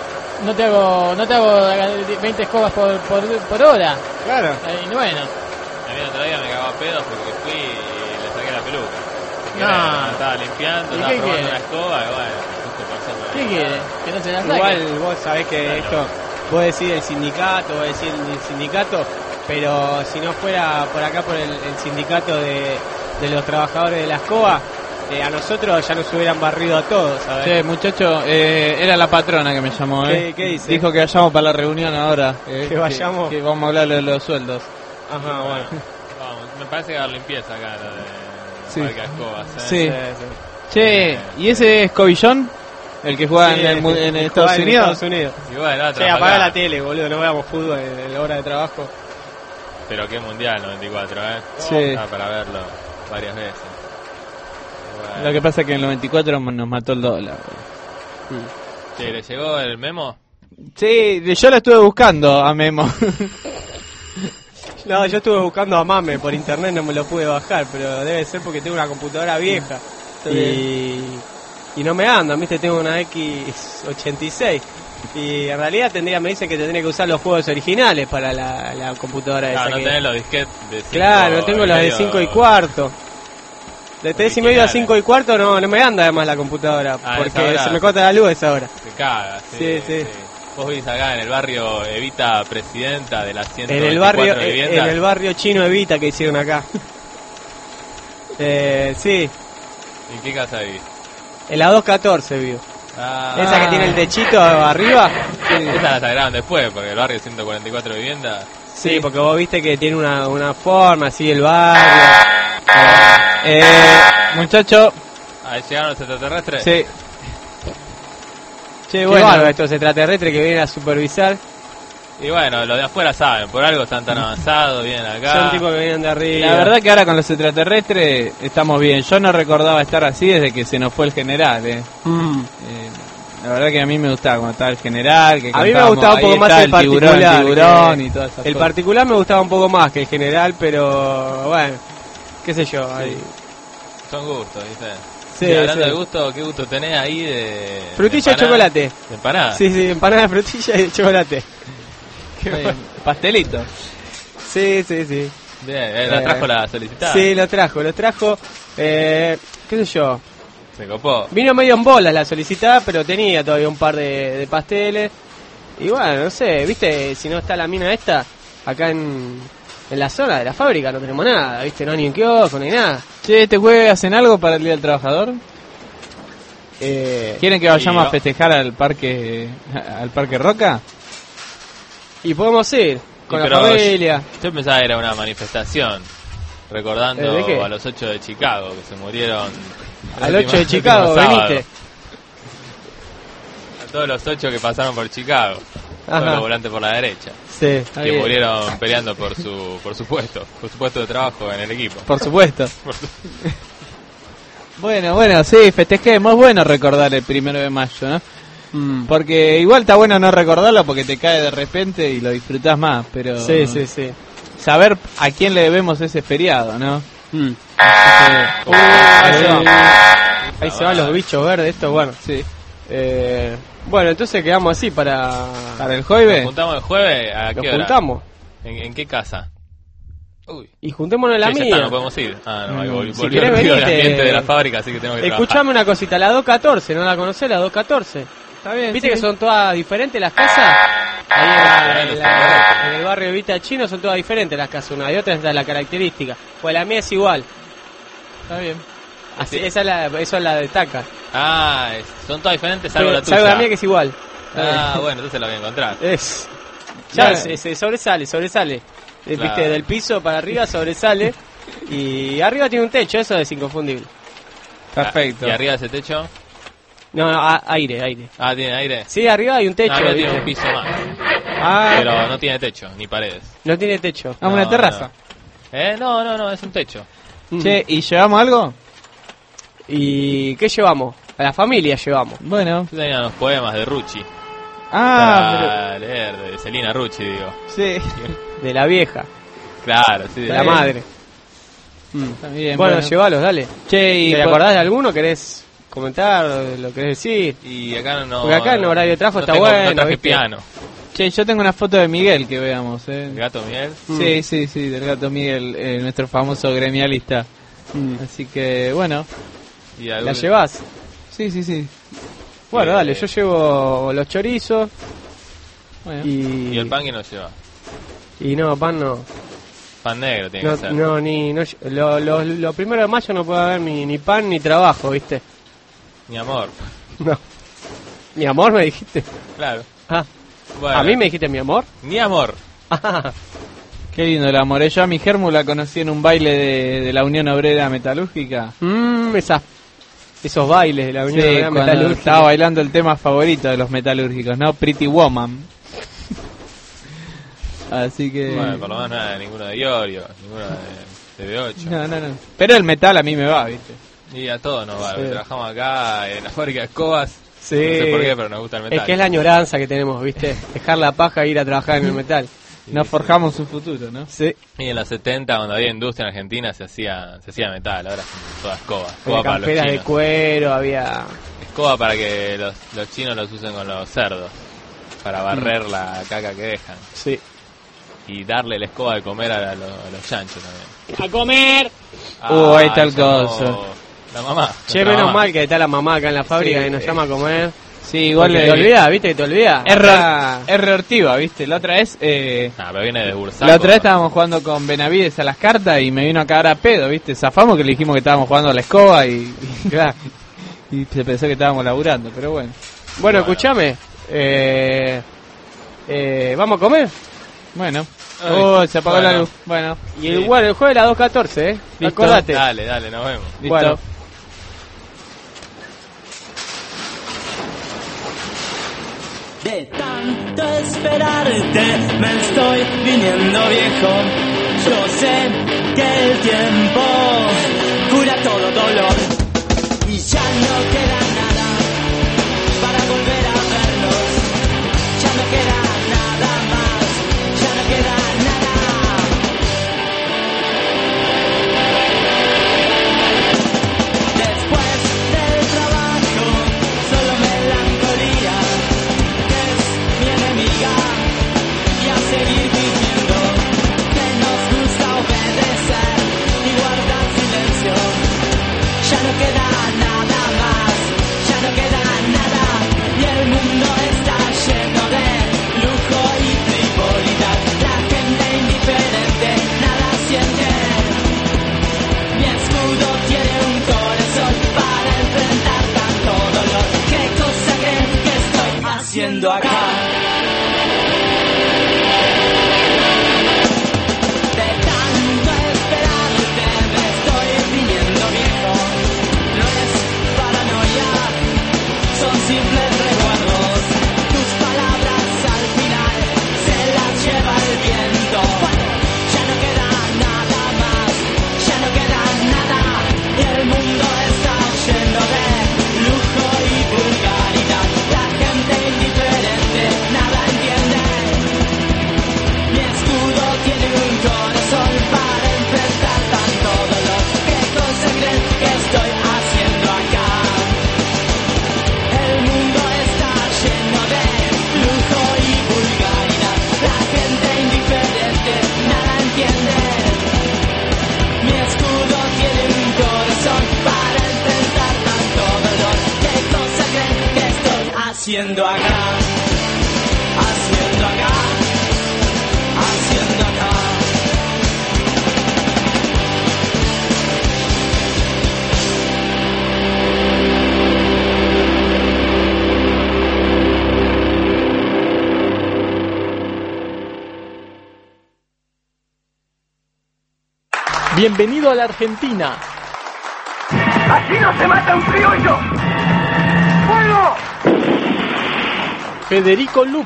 no te hago no te hago veinte escobas por, por, por hora. Claro. Y bueno, A mí el otro día me cagó a pedos porque fui y le saqué la peluca. No. Era- Estaba limpiando, ¿Y estaba qué probando quiere? una escoba y bueno, justo pasó por ¿qué ahí. quiere? Que no se la saque. Igual vos sabés que Claro. esto, vos decís el sindicato, vos decís el sindicato, pero si no fuera por acá por el, el sindicato de, de los trabajadores de la escoba, eh, a nosotros ya nos hubieran barrido a todos, ¿sabés? Che, muchacho, eh, era la patrona que me llamó, ¿Qué- eh. qué dice? Dijo que vayamos para la reunión ahora. eh, Que vayamos. Que, vamos a hablar de los sueldos. Ajá, bueno. Vamos, me parece que va a haber limpieza acá, lo de Sí. marca escobas, ¿eh? Sí. Sí, sí. Che, ¿y ese escobillón? El que juega Sí, en, el mu- en que Estados juega en Unidos. Estados Unidos. Y bueno, va a Che, trabajar apaga acá. la tele, boludo, no veamos fútbol en, en la hora de trabajo. Pero qué mundial noventa y cuatro, ¿eh? Sí. Está para verlo varias veces. Bueno. Lo que pasa es que en el noventa y cuatro nos mató el dólar. Che, ¿le llegó el memo? Sí, yo lo estuve buscando a Memo. No, yo estuve buscando a Mame por internet, no me lo pude bajar, pero debe ser porque tengo una computadora vieja y, y no me andan, viste, tengo una X ochenta y seis y en realidad tendría, me dicen que tendría que usar los juegos originales para la, la computadora esa. Claro, no que- tenés los disquetes de cinco Claro, no tengo y los de medio cinco y cuarto. De tres y medio a originales. cinco y cuarto no, no me anda además la computadora, Ah, porque esa hora- se me corta la luz a esa hora. Te cagas, sí, Sí, sí. Vos vivís acá en el barrio Evita Presidenta de las ciento En veinticuatro el barrio, en, viviendas. en el barrio chino Evita que hicieron acá. eh, sí, ¿En qué casa vivís? en la doscientos catorce vivo. Ah, Esa que tiene el techito arriba. esa la sacaron después, porque el barrio ciento cuarenta y cuatro viviendas. Sí, porque vos viste que tiene una, una forma así el barrio. Eh, muchacho, Ahí llegaron los extraterrestres. sí. Che, Qué bueno. bárbaro estos extraterrestres que vienen a supervisar. Y bueno, los de afuera saben, por algo están tan avanzados, vienen acá. Son tipos que vienen de arriba. La verdad que ahora con los extraterrestres estamos bien. Yo no recordaba estar así desde que se nos fue el general, eh. Mm. Eh, la verdad que a mí me gustaba cuando estaba el general. Que A mí me cantábamos, gustaba un ahí poco más está el tiburón, particular. el tiburón que- y todas esas el cosas. particular me gustaba un poco más que el general, pero bueno, qué sé yo. ahí- Son gustos, ¿viste? Sí, Y hablando sí. de gusto, ¿qué gusto tenés ahí de. Frutilla de de chocolate. ¿De empanada? Sí, sí, empanada de frutilla y de chocolate. Eh, pastelito. Sí, sí, sí. Bien, eh, la Eh, trajo la solicitada. Sí, lo trajo, lo trajo. Eh, qué sé yo. Se copó. Vino medio en bolas la solicitada, pero tenía todavía un par de, de pasteles. Y bueno, no sé, viste, si no está la mina esta, acá en, en la zona de la fábrica no tenemos nada, viste, no hay ni un kiosco, ni nada. Che, ¿este jueves hacen algo para el Día del Trabajador? Eh, ¿Quieren que vayamos no. a festejar al parque al parque Roca? y podemos ir con Y la pero familia. Yo, yo pensaba que era una manifestación. Recordando ¿Eh, de qué? a los ocho de Chicago que se murieron. el Al último- ocho de el Chicago, último sábado. veniste. A todos los ocho que pasaron por Chicago. Todos Ajá. los volantes por la derecha. Sí, Que murieron peleando por su, por su puesto. Por su puesto de trabajo en el equipo. Por supuesto. Por su- Bueno, bueno, sí, festejemos. Es bueno recordar el primero de mayo, ¿no? Mm. Porque igual está bueno no recordarlo porque te cae de repente y lo disfrutás más, pero sí, sí, sí. saber a quién le debemos ese feriado, ¿no? Mm. Así Uh, ahí se que- va. Ahí se van los bichos verdes, esto, bueno. sí. Eh, bueno, entonces quedamos así para... Para el Nos jueves. juntamos el jueves. ¿A Nos qué hora? juntamos. ¿En, en qué casa? Uy. Y juntémonos en la Che, ya mía. está, no podemos ir. Ah, no, ahí Mm, volvió si volvió querés el ruido del venite. ambiente de la fábrica, así que tenemos que trabajar. Escuchame una cosita, la dos catorce, ¿no la conocés? La dos catorce. Está bien. ¿Viste sí. que son todas diferentes las casas? Ahí en, la- en la- en el barrio Vita Chino son todas diferentes las casas, una de otra es la característica. Pues la mía es igual. Está bien. Así, Sí. esa es la, eso la destaca. Ah, es- son todas diferentes, salvo la Salvo tuya. la mía que es igual. Ah, bueno, entonces la voy a encontrar. Es. Ya Claro. se, se sobresale, sobresale. Eh, Claro. Viste, del piso para arriba sobresale. Y arriba tiene un techo, eso es inconfundible. Perfecto. ¿Y arriba de ese techo? No, no, a- aire, aire. Ah, ¿tiene aire? Sí, arriba hay un techo. Ah, no, tiene ¿viste? un piso más. Ah, Pero no tiene techo, ni paredes. no tiene techo. Ah, una No, terraza. no. ¿Eh? No, no, no, es un techo. Mm. Che, ¿y llevamos algo? ¿Y qué llevamos? A la familia llevamos. Bueno. Yo tenía unos poemas de Rucci. Ah, para leer, de Celina Rucci, digo. pero... sí. De la vieja, Claro, sí. de de la bien. madre. Mm. Está bien, Bueno, bueno. llévalos, dale. Che, y... ¿Te por- acordás de alguno? ¿Querés comentar? ¿Lo querés decir? Y acá no... Porque acá en horario de trabajo no está tengo- bueno, No traje ¿viste? piano. Che, yo tengo una foto de Miguel que veamos, El eh. gato Miguel. Sí, sí, sí, del gato Miguel, eh, nuestro famoso gremialista. Mm. Así que, bueno, Y ¿La algún- llevás? sí, sí, sí. Bueno, Eh, dale, yo llevo los chorizos Bueno. y... Y el pan que nos lleva. Y no, pan no. Pan negro tiene No, que ser. no, ni... No, lo, lo, lo primero de mayo no puede haber ni, ni pan ni trabajo, ¿viste? Mi amor. No. ¿Mi amor me dijiste? Claro. Ah, Bueno, ¿a mí me dijiste mi amor? Mi amor. Ah, Qué lindo el amor. Eh, Yo a mi Germu la conocí en un baile de, de la Unión Obrera Metalúrgica. mm, esas, esos bailes de la Unión Sí, Obrera cuando Metalúrgica. estaba bailando el tema favorito de los metalúrgicos, ¿no? Pretty Woman. Así que... Bueno, por lo menos nada, ninguno de Iorio, ninguno de, de B ocho. No, no, no. Pero el metal a mí me va, ¿viste? Y a todos nos va. Sí. porque Trabajamos acá en la fábrica de escobas. Sí. No sé por qué, pero nos gusta el metal. Es que es la añoranza que tenemos, ¿viste? Dejar la paja e ir a trabajar en el metal. Sí, Nos sí. forjamos un futuro, ¿no? Sí. Y en los setenta, cuando había industria en Argentina, se hacía se hacía metal. Ahora son todas escobas. Había Escoba para los camperas de chinos. cuero, había... Escoba para que los, los chinos los usen con los cerdos. Para barrer la caca que dejan. Sí. Y darle la escoba de comer a, los, a los chanchos también. ¡A comer! Uh, ahí está el eso no- coso. La mamá. Che, nuestra menos mamá. mal que está la mamá acá en la fábrica Sí. que nos llama a comer. Sí, igual... Porque eh, te olvidás, ¿viste? Que te olvidás. Es, Acá- re, es reortiva, ¿viste? La otra vez... Eh, Ah, pero viene de Bursaco. la otra vez estábamos jugando con Benavides a las cartas y me vino a cagar a pedo, ¿viste? Zafamos que le dijimos que estábamos jugando a la escoba y, y, y se pensó que estábamos laburando, pero bueno. Bueno, escúchame. Eh, eh, ¿Vamos a comer? Bueno. Ay, Oh, se apagó bueno. la luz. Bueno. Y el, bueno, el jueves a las dos catorce, ¿eh? Listo. Acordate. Dale, dale, nos vemos. Listo. Bueno. De tanto esperarte me estoy viniendo viejo. Yo sé que el tiempo cura todo dolor. Y ya no queda nada para volver a vernos. Ya no queda nada más, ya no queda nada. Después del trabajo, solo melancolía, que es mi enemiga, y a seguir viviendo, que nos gusta obedecer y guardar silencio. Ya no queda nada más, ya no queda nada, y el mundo está lleno de lujo y frivolidad. La gente indiferente nada siente. Mi escudo tiene un corazón para enfrentar tanto dolor. ¿Qué cosa creen que estoy haciendo acá? De tanto esperarte me estoy viniendo viejo. No es paranoia, son simples recuerdos. Tus palabras al final se las lleva el viento. Ya no queda nada más, ya no queda nada, y el mundo está lleno de lujo y vulgaridad. La gente indiferente nada entiende. Mi escudo tiene un corazón para enfrentar tanto dolor. ¿Qué cosa creen que estoy haciendo acá? El mundo está lleno de lujo y vulgaridad. La gente indiferente nada entiende. Mi escudo tiene un corazón para enfrentar tanto dolor. ¿Qué cosa creen que estoy haciendo acá? Haciendo acá. Haciendo acá. Bienvenido a la Argentina. ¡Así no se mata un criollo! ¡Fuego! Federico Lup.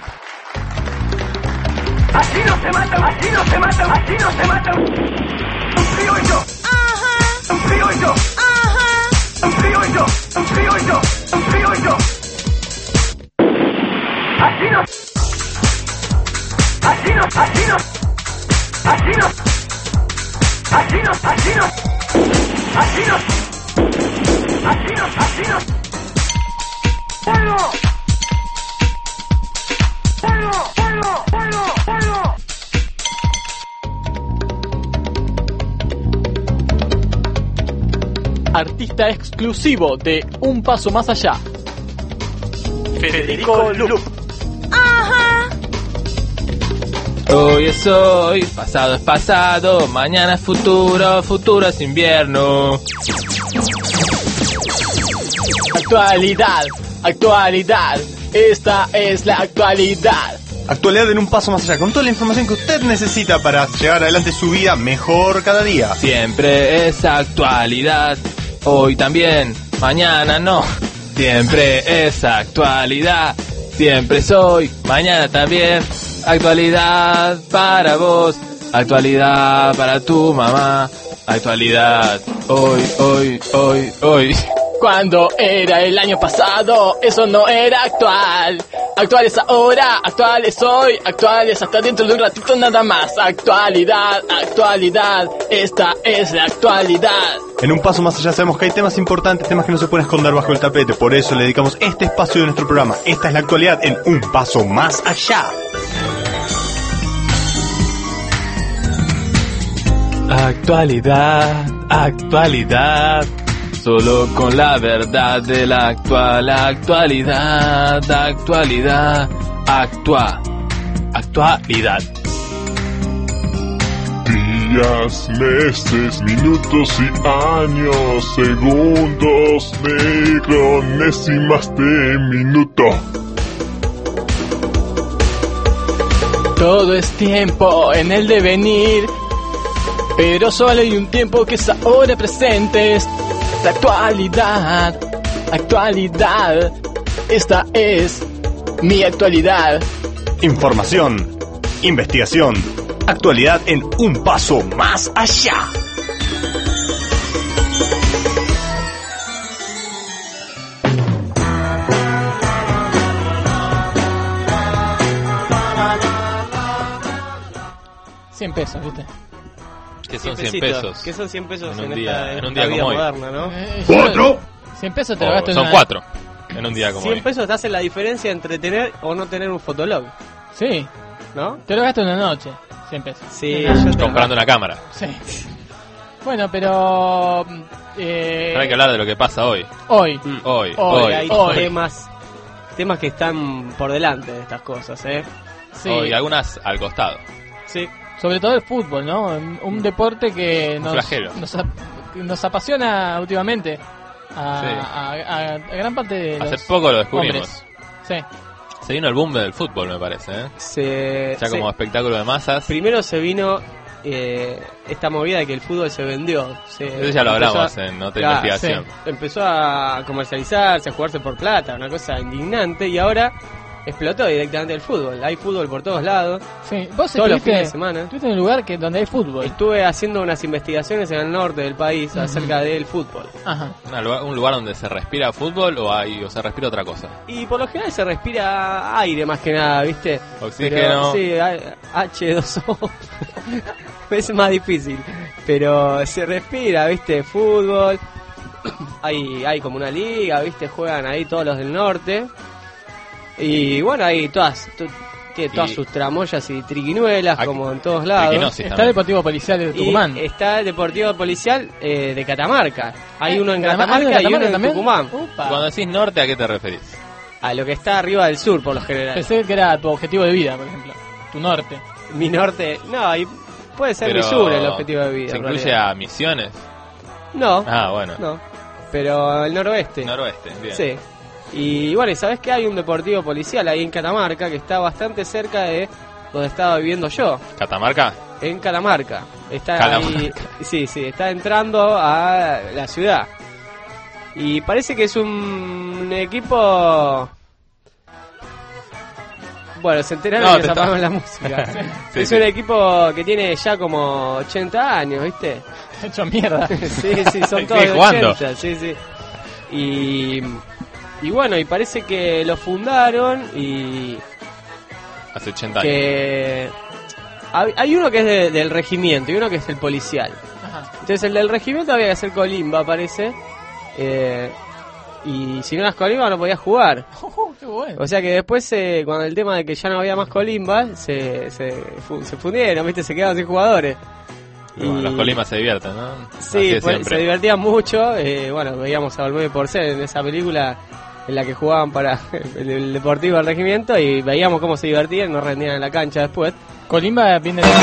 ¡Así no se mata, así no se mata, así no se mata un, un criollo! ¡Ajá! ¡Un criollo! ¡Ajá! ¡Un criollo! ¡Un criollo! ¡Un criollo! ¡Así no! ¡Así no! ¡Así no! ¡Así no! ¡Así no! ¡Así no! ¡Así no! ¡Así no! ¡Así no! ¡Fuego! ¡Fuego! ¡Fuego! ¡Fuego! ¡Fuego! Artista exclusivo de Un Paso Más Allá. Federico Lup. Hoy es hoy, pasado es pasado, mañana es futuro, futuro es invierno. Actualidad, actualidad. Esta es la actualidad. Actualidad en Un Paso Más Allá, con toda la información que usted necesita para llevar adelante su vida mejor cada día. Siempre es actualidad, hoy también, mañana no. Siempre es actualidad, siempre soy, mañana también. Actualidad para vos, actualidad para tu mamá, actualidad, hoy, hoy, hoy, hoy. Cuando era el año pasado, eso no era actual. Actual es ahora, actual es hoy, actual es hasta dentro de un ratito nada más. Actualidad, actualidad, esta es la actualidad. En Un Paso Más Allá sabemos que hay temas importantes, temas que no se pueden esconder bajo el tapete. Por eso le dedicamos este espacio de nuestro programa. Esta es la actualidad en Un Paso Más Allá. Actualidad, actualidad, solo con la verdad de la actual actualidad, actualidad, actua, actualidad. Días, meses, minutos y años, segundos, micronésimas de minuto. Todo es tiempo en el devenir, pero solo hay un tiempo que es ahora presente. Es la actualidad, actualidad. Esta es mi actualidad. Información, investigación, actualidad en un paso más allá. cien pesos, ¿viste? Que son cien cien pesitos, pesos. Que son cien pesos En en, un día- esta, en un esta día vida como hoy. moderna, ¿no? Eh, ¿Cuatro? cien pesos te lo O gasto en son una... cuatro en un día como cien hoy. pesos te hacen la diferencia entre tener o no tener un fotolog, Sí, ¿no? te lo gasto en una noche. cien pesos. Sí, Una- yo te- Comprando una cámara. Sí. Bueno, pero... Eh, Pero hay que hablar de lo que pasa hoy. hoy. Mm. Hoy, Hoy, hoy, hay hoy. temas temas que están por delante de estas cosas, ¿eh? Sí. hoy. Algunas al costado. Sí. Sobre todo el fútbol, ¿no? Un, un deporte que Un nos, flagelo. nos, ap- nos apasiona últimamente a, Sí. a- a- a gran parte de Hace los poco lo descubrimos. hombres. Sí. Se vino el boom del fútbol, me parece. ¿eh? Se, Ya se- como espectáculo de masas. primero se vino eh, esta movida de que el fútbol se vendió. Se, Eso ya lo empezó hablamos a- en otra Claro, investigación. empezó a comercializarse, a jugarse por plata, una cosa indignante, y ahora explotó directamente el fútbol. Hay fútbol por todos lados. Sí. Vos Todos los estuviste, fines de semana. estuviste en un lugar que donde hay fútbol. Estuve haciendo unas investigaciones en el norte del país Ujú. acerca del fútbol. Ajá. Una lugar- ¿Un lugar donde se respira fútbol o, hay, o se respira otra cosa? Y por lo general se respira aire más que nada, ¿viste? Oxígeno. Pero, sí, H dos O. Es más difícil. Pero se respira, ¿viste? Fútbol. Hay, hay como una liga, ¿viste? Juegan ahí todos los del norte. Y bueno, hay todas, to- tiene todas Y- sus tramoyas y triquinuelas, Aquí- como en todos lados. Triquinosis Está el también. Deportivo Policial de Y Tucumán. está el Deportivo Policial eh, de Catamarca. Hay Eh, uno en Catama- Catamarca, ¿hay uno en y uno Catamarca en también? Tucumán. Upa. Cuando decís norte, ¿a qué te referís? A lo que está arriba del sur, por lo general. Pensé que era tu objetivo de vida, por ejemplo. Tu norte. Mi norte, no, y puede ser Pero mi sur el objetivo de vida. ¿Se en incluye realidad. a Misiones? No, Ah, bueno. no, pero el noroeste. Noroeste, bien. Sí. Y bueno, ¿y sabés que hay un deportivo policial ahí en Catamarca que está bastante cerca de donde estaba viviendo yo? ¿Catamarca? En Catamarca. Está Catamarca. ahí, sí, sí, está entrando a la ciudad. Y parece que es un equipo... Bueno, se enteraron No, que te se está- apagaron la música. Sí, es sí. un equipo que tiene ya como ochenta años, ¿viste? Hecho mierda. Sí, sí, son Sigue todos de jugando. ochenta, sí, sí. Y, y bueno, y parece que lo fundaron y Hace ochenta años. que... Hay hay uno que es de- del regimiento y uno que es el policial. Ajá. Entonces el del regimiento había que hacer colimba, parece. Eh, y si no eras colimba no podías jugar. Qué bueno. O sea que después, eh, cuando el tema de que ya no había más colimba, se, se, fu- se fundieron, ¿viste? Se quedaron sin jugadores. Bueno, los colimas se divierten, ¿no? Así Sí, es pues, siempre. se divertían mucho. Eh, bueno, veíamos a Olmedo y Porcel en esa película en la que jugaban para el, el Deportivo del Regimiento y veíamos cómo se divertían, no rendían en la cancha después. Colimba viene de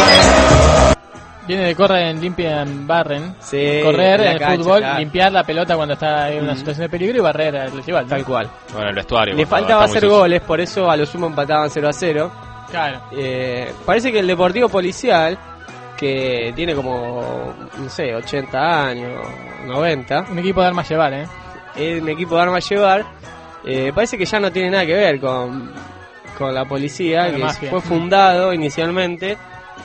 viene de correr, limpian, barren. Sí, Correr en la en el cancha, fútbol, claro. limpiar la pelota cuando está en una Ujú. situación de peligro y barrer al rival. ¿no? Tal cual. Bueno, el vestuario. Le por favor, faltaba está muy hacer sucio. goles, por eso a lo sumo empataban cero a cero. Claro. Eh, parece que el Deportivo Policial, que tiene como, no sé, ochenta años, noventa, Un equipo de armas llevar, ¿eh? es un equipo de armas llevar, eh, parece que ya no tiene nada que ver con, con la policía, Con la que mafia. fue fundado inicialmente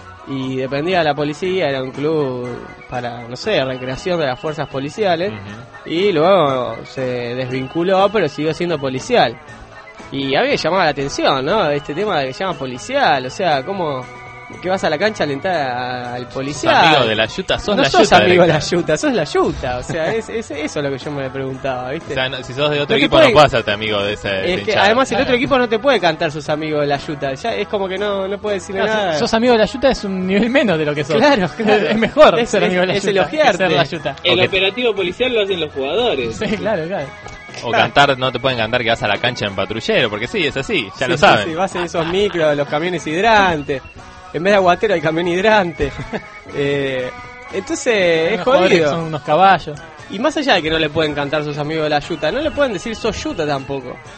y dependía de la policía, era un club para, no sé, recreación de las fuerzas policiales, Ujú. y luego se desvinculó, pero siguió siendo policial. Y a mí me llamaba la atención, ¿no? Este tema de que se llama policial, o sea, ¿cómo que vas a la cancha a alentar a- al Sos policial? amigo de la yuta, sos no la sos yuta. amigo de la directa. yuta, sos la yuta, o sea, es, es eso lo que yo me preguntaba, ¿viste? O sea, no- si sos de otro No te equipo puede- no puedes hacerte amigo de ese de es esa que hinchada. además el Claro. otro equipo no te puede cantar sus amigos de la yuta, ya es como que no, no puede decirle Claro, nada. si sos amigo de la yuta es un nivel menos de lo que sos. Claro, claro. Es mejor Es- ser amigo de la es- es yuta. elogiarte. que ser la yuta. El Ok. operativo policial lo hacen los jugadores. Sí, claro, claro. O cantar, no te pueden cantar que vas a la cancha en patrullero, porque sí, es así, ya Sí, lo sí, saben. sí, vas en esos micros, los camiones hidrantes. En vez de aguatero hay camión hidrante. Eh, entonces es Unos jugadores que jodido. son unos caballos. Y más allá de que no le pueden cantar sus amigos de la yuta, no le pueden decir sos yuta tampoco.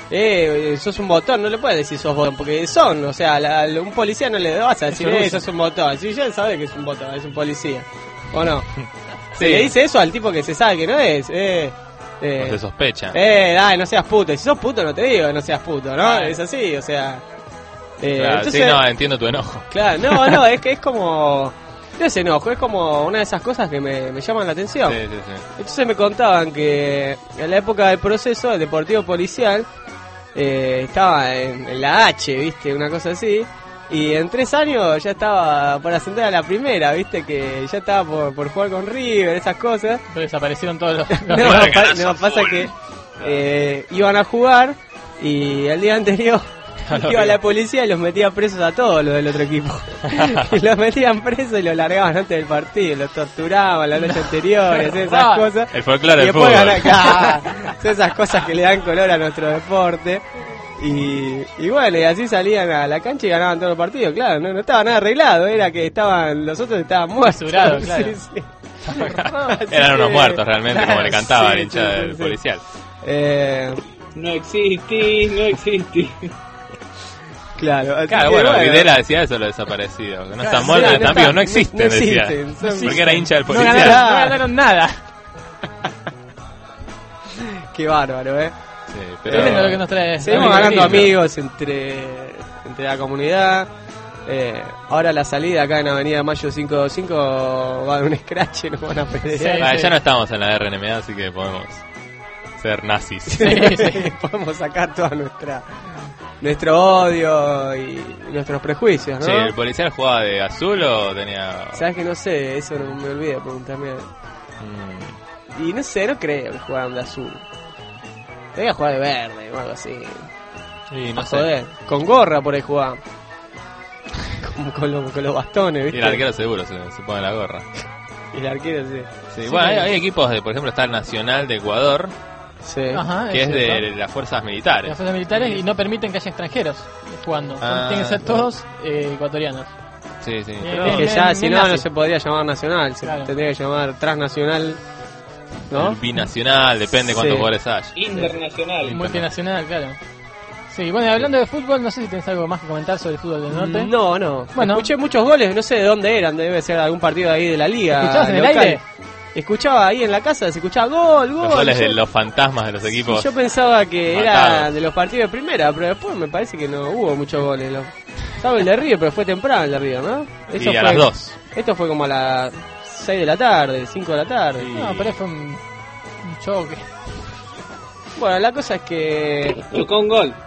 eh, sos un botón, no le puedes decir sos botón, porque son, o sea, la, la- un policía no le vas a decir, eh, sos un botón. Si ya sabe que es un botón, es un policía. ¿O no? Se Sí. le dice eso al tipo que se sabe que no es, eh. eh No se sospecha. Eh, dale, no seas puto. Si sos puto, no te digo que no seas puto, ¿no? Claro. Es así, o sea. Eh, Claro, entonces, sí, no, entiendo tu enojo. claro, no, no, es que es como. No es enojo, es como una de esas cosas que me, me llaman la atención. Sí, sí, sí. Entonces me contaban que en la época del proceso, el deportivo policial eh, estaba en, en la H, ¿viste? Una cosa así. Y en tres años ya estaba por ascender a la primera, ¿viste? Que ya estaba por, por jugar con River, esas cosas. Pero desaparecieron todos los... No, pa- no, pasa que eh, iban a jugar y el día anterior iba la policía y los metía presos a todos los del otro equipo. Y los metían presos y los largaban antes del partido, los torturaban la noche anterior y hacían esas Ah, cosas. El folclore Y del después fútbol. ganan- claro, son esas cosas que le dan color a nuestro deporte. Y, y bueno, y así salían a la cancha y ganaban todos los partidos, claro, no, no estaba nada arreglado, era que estaban, los otros estaban muertos. Fisurados, claro. Sí, sí. Así Eran unos que- muertos realmente, como le cantaba Sí, el hincha sí, del sí. policial. Eh, No existís, no existís. claro, así Claro, que bueno, bueno. Videla decía eso, los desaparecidos. Que no Claro, están muertos, sí, están no vivos, no está- existen, no decía. existen, son- Porque era hincha del No policial. ganaron, Claro. no ganaron nada. Qué bárbaro, eh. Sí, Qué lindo lo que pero... nos trae. Seguimos Amigo ganando lindo. amigos entre, entre la comunidad. Eh, ahora la salida acá en Avenida Mayo quinientos veinticinco va a un scratch y nos van a pelear. Ah, Sí. ya no estamos en la R N M A, así que podemos ser nazis. Sí, sí. Podemos sacar toda nuestra nuestro odio y nuestros prejuicios, ¿no? Sí, ¿el policial jugaba de azul o tenía...? Sabes que no sé, eso no me olvidé de preguntarme. Mm, Y no sé, no creo que jugaran de azul. Debía jugar de verde o algo así. y no A sé. joder. Con gorra por ahí jugaban. Con, con, los- con los bastones, Y ¿viste? el arquero seguro se, se pone la gorra. Y el arquero, sí. Sí, Sí, bueno, hay, sí. hay equipos, de, por ejemplo, está el Nacional de Ecuador, Sí. Ajá, que es de cierto. las fuerzas Las militares. fuerzas militares y no permiten que haya extranjeros jugando. Son- Ah, Tienen que ser todos eh, ecuatorianos. Sí, sí. Bien, Pero- Es que bien, ya, bien, si bien no, no nazi. se podría llamar nacional. Se Claro. tendría que llamar transnacional. ¿no? El binacional, depende cuántos Sí. jugadores haya. Internacional. Multinacional, claro. Sí, bueno, y hablando de fútbol, no sé si tenés algo más que comentar sobre el fútbol del norte. No, no. Bueno. Escuché muchos goles, no sé de dónde eran, debe ser algún partido ahí de la liga. ¿Escuchabas en el local. aire? Escuchaba ahí en la casa, se escuchaba gol, gol. Los goles Yo- de los fantasmas de los equipos. Yo pensaba que era matados. de los partidos de primera, pero después me parece que no hubo muchos goles. Lo- Estaba el de River, pero fue temprano el de River, ¿no? Y Eso a fue- las dos. Esto fue como a las seis de la tarde, cinco de la tarde. Sí. No, pero fue un, un choque. Bueno, la cosa es que Tocó un gol.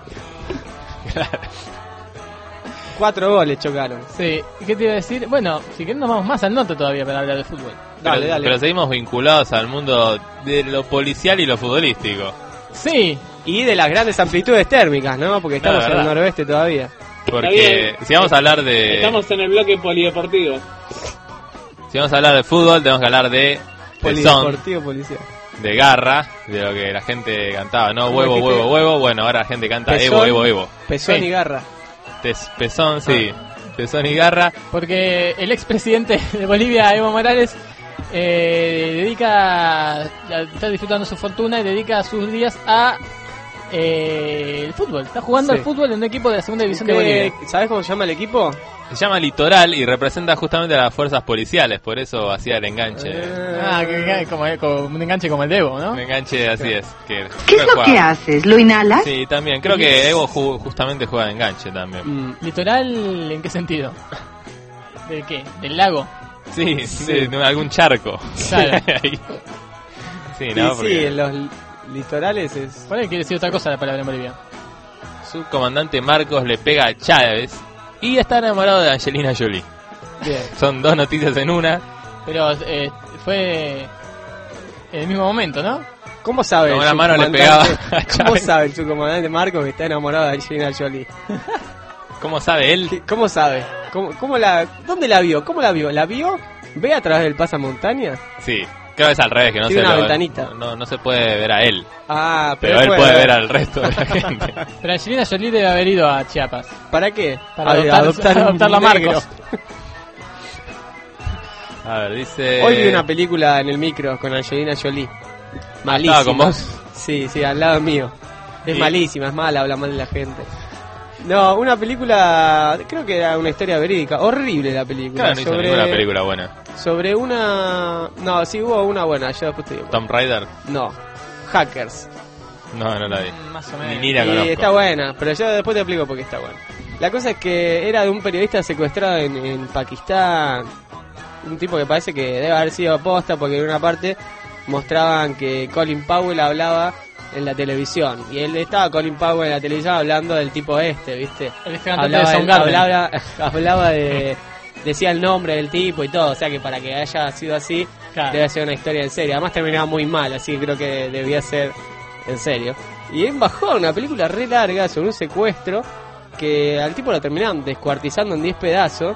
cuatro goles chocaron. Sí, ¿y qué te iba a decir? Bueno, si querés nos vamos más al norte todavía para hablar de fútbol. Dale, pero, dale. pero seguimos vinculados al mundo de lo policial y lo futbolístico. Sí, Y de las grandes amplitudes térmicas, ¿no? Porque estamos No, en el verdad. noroeste todavía. Porque bien. si vamos a hablar de Estamos en el bloque polideportivo. si vamos a hablar de fútbol, tenemos que hablar de pezón, Polideportivo policial. de garra, de lo que la gente cantaba, no huevo, dijiste? huevo, huevo. Bueno, ahora la gente canta Pezón. Evo, Evo, Evo. Pezón Sí. y garra. Tes- pezón, sí. Pezón y garra. porque el expresidente de Bolivia, Evo Morales, eh, dedica, está disfrutando su fortuna y dedica sus días a eh, el fútbol. Está jugando Sí. al fútbol en un equipo de la segunda división de Bolivia. ¿Qué- ¿Sabes cómo se llama el equipo? Se llama Litoral y representa justamente a las fuerzas policiales, por eso hacía el enganche. Ah, que, que- como, como un enganche como el de Evo, ¿no? Un enganche así es. Que ¿Qué es lo que haces? ¿Lo inhalas? Sí, también. Creo que Evo ju- justamente juega de enganche también. Mm, ¿Litoral en qué sentido? ¿De qué? ¿Del lago? Sí, de, de algún charco. Claro. Ahí. Sí, sí, ¿no? sí, Porque en los li- litorales es... Por ahí quiere decir otra cosa la palabra en Bolivia. su comandante Marcos le pega a Chávez y está enamorado de Angelina Jolie. Bien. Son dos noticias en una. Pero eh, fue en el mismo momento, ¿no? ¿Cómo sabe? Con su una mano le comandante- pegaba a ¿Cómo Chávez. sabe su comandante Marcos que está enamorado de Angelina Jolie? ¿Cómo sabe él? ¿Qué- ¿Cómo sabe? ¿Cómo, cómo la, ¿Dónde la vio? ¿Cómo la vio? ¿La vio? ¿Ve a través del pasamontaña? Sí, creo que es al revés, que no Tiene se una lo- ventanita. No, no se puede ver a él, Ah, pero, él puede ver al resto de la gente. Pero Angelina Jolie debe haber ido a Chiapas. ¿Para qué? Para A- adoptar, un adoptarla a negro. Marcos. A ver, dice... Hoy vi una película en el micro con Angelina Jolie. Malísima. ¿Estaba con vos? Sí, sí, al lado mío. Es Y- malísima, es mala, habla mal de la gente. No, una película, creo que era una historia verídica, horrible la película. Claro, no hizo ninguna película buena. Sobre una... No, sí hubo una buena, yo después te digo. Tomb Raider, No, Hackers. no, no la vi. Mm, Más o Ni, menos. ni la Y conozco. está buena, pero yo después te explico por qué está buena. La cosa es que era de un periodista secuestrado en, en Pakistán. Un tipo que parece que debe haber sido aposta porque en una parte mostraban que Colin Powell hablaba en la televisión. Y él estaba Colin Powell en la televisión hablando del tipo este, ¿viste? El cantante Hablaba, de de- Soundgarden. hablaba, hablaba de... Decía el nombre del tipo y todo, o sea que para que haya sido así, Claro. debe ser una historia en serio. Además terminaba muy mal, así que creo que debía ser en serio. Y en bajón, una película re larga sobre un secuestro que al tipo lo terminaron descuartizando en diez pedazos.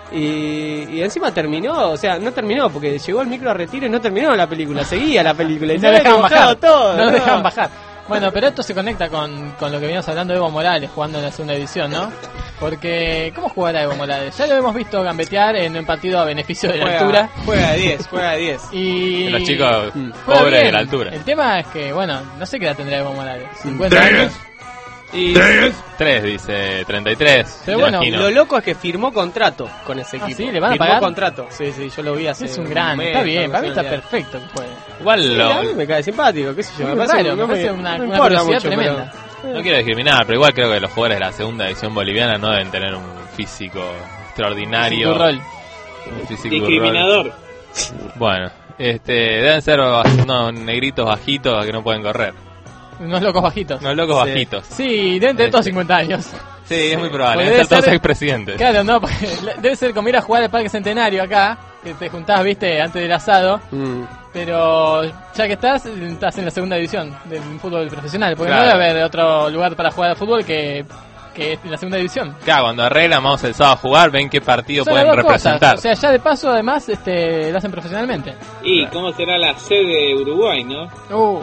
Y, y encima terminó, o sea, no terminó porque llegó el micro a retiro y no terminó la película, seguía la película y No se lo había dejaban dibujado bajar. todo. no lo ¿no? dejaban bajar. Bueno, pero esto se conecta con, con lo que veníamos hablando de Evo Morales jugando en la segunda división, ¿no? Porque, ¿cómo jugará Evo Morales? Ya lo hemos visto gambetear en un partido a beneficio de la Juega, altura. juega de diez, juega de diez. Y Los chicos Mm. juega pobres de bien. la altura. El tema es que, bueno, no sé qué edad tendrá Evo Morales. ¿cincuenta años? Y tres, dice treinta y tres. Pero me bueno, imagino. Lo loco es que firmó contrato con ese Ah, equipo. ¿sí? ¿Le van a firmó pagar? contrato. Sí, sí, yo lo vi hace Es un gran, mes, está bien, algo para mí así, está un día. perfecto que juegue. Igual Sí, lo- a mí me cae simpático, qué sé yo. Muy Me parece, raro, no me parece una- no una importa curiosidad mucho, pero- tremenda. no quiero discriminar, pero igual creo que los jugadores de la segunda división boliviana no deben tener un físico extraordinario. Tu rol. Un físico Discriminador. rol. Bueno, este, deben ser bas- unos negritos bajitos que no pueden correr. Unos locos bajitos. Unos locos Sí. bajitos. Sí, deben tener todos cincuenta años. Sí, es muy probable. Pues Deben debe ser todos ser- expresidentes. Claro, no, porque debe ser como ir a jugar al Parque Centenario acá, que te juntás, viste, antes del asado, Mm. pero ya que estás, estás en la segunda división del fútbol profesional, porque Claro. no debe haber otro lugar para jugar al fútbol que, que en la segunda división. Claro, cuando arreglan, vamos el sábado a jugar, ven qué partido Son las pueden dos representar. cosas, o sea, ya de paso además este, lo hacen profesionalmente. ¿Y cómo será la sede de Uruguay, no? Uh,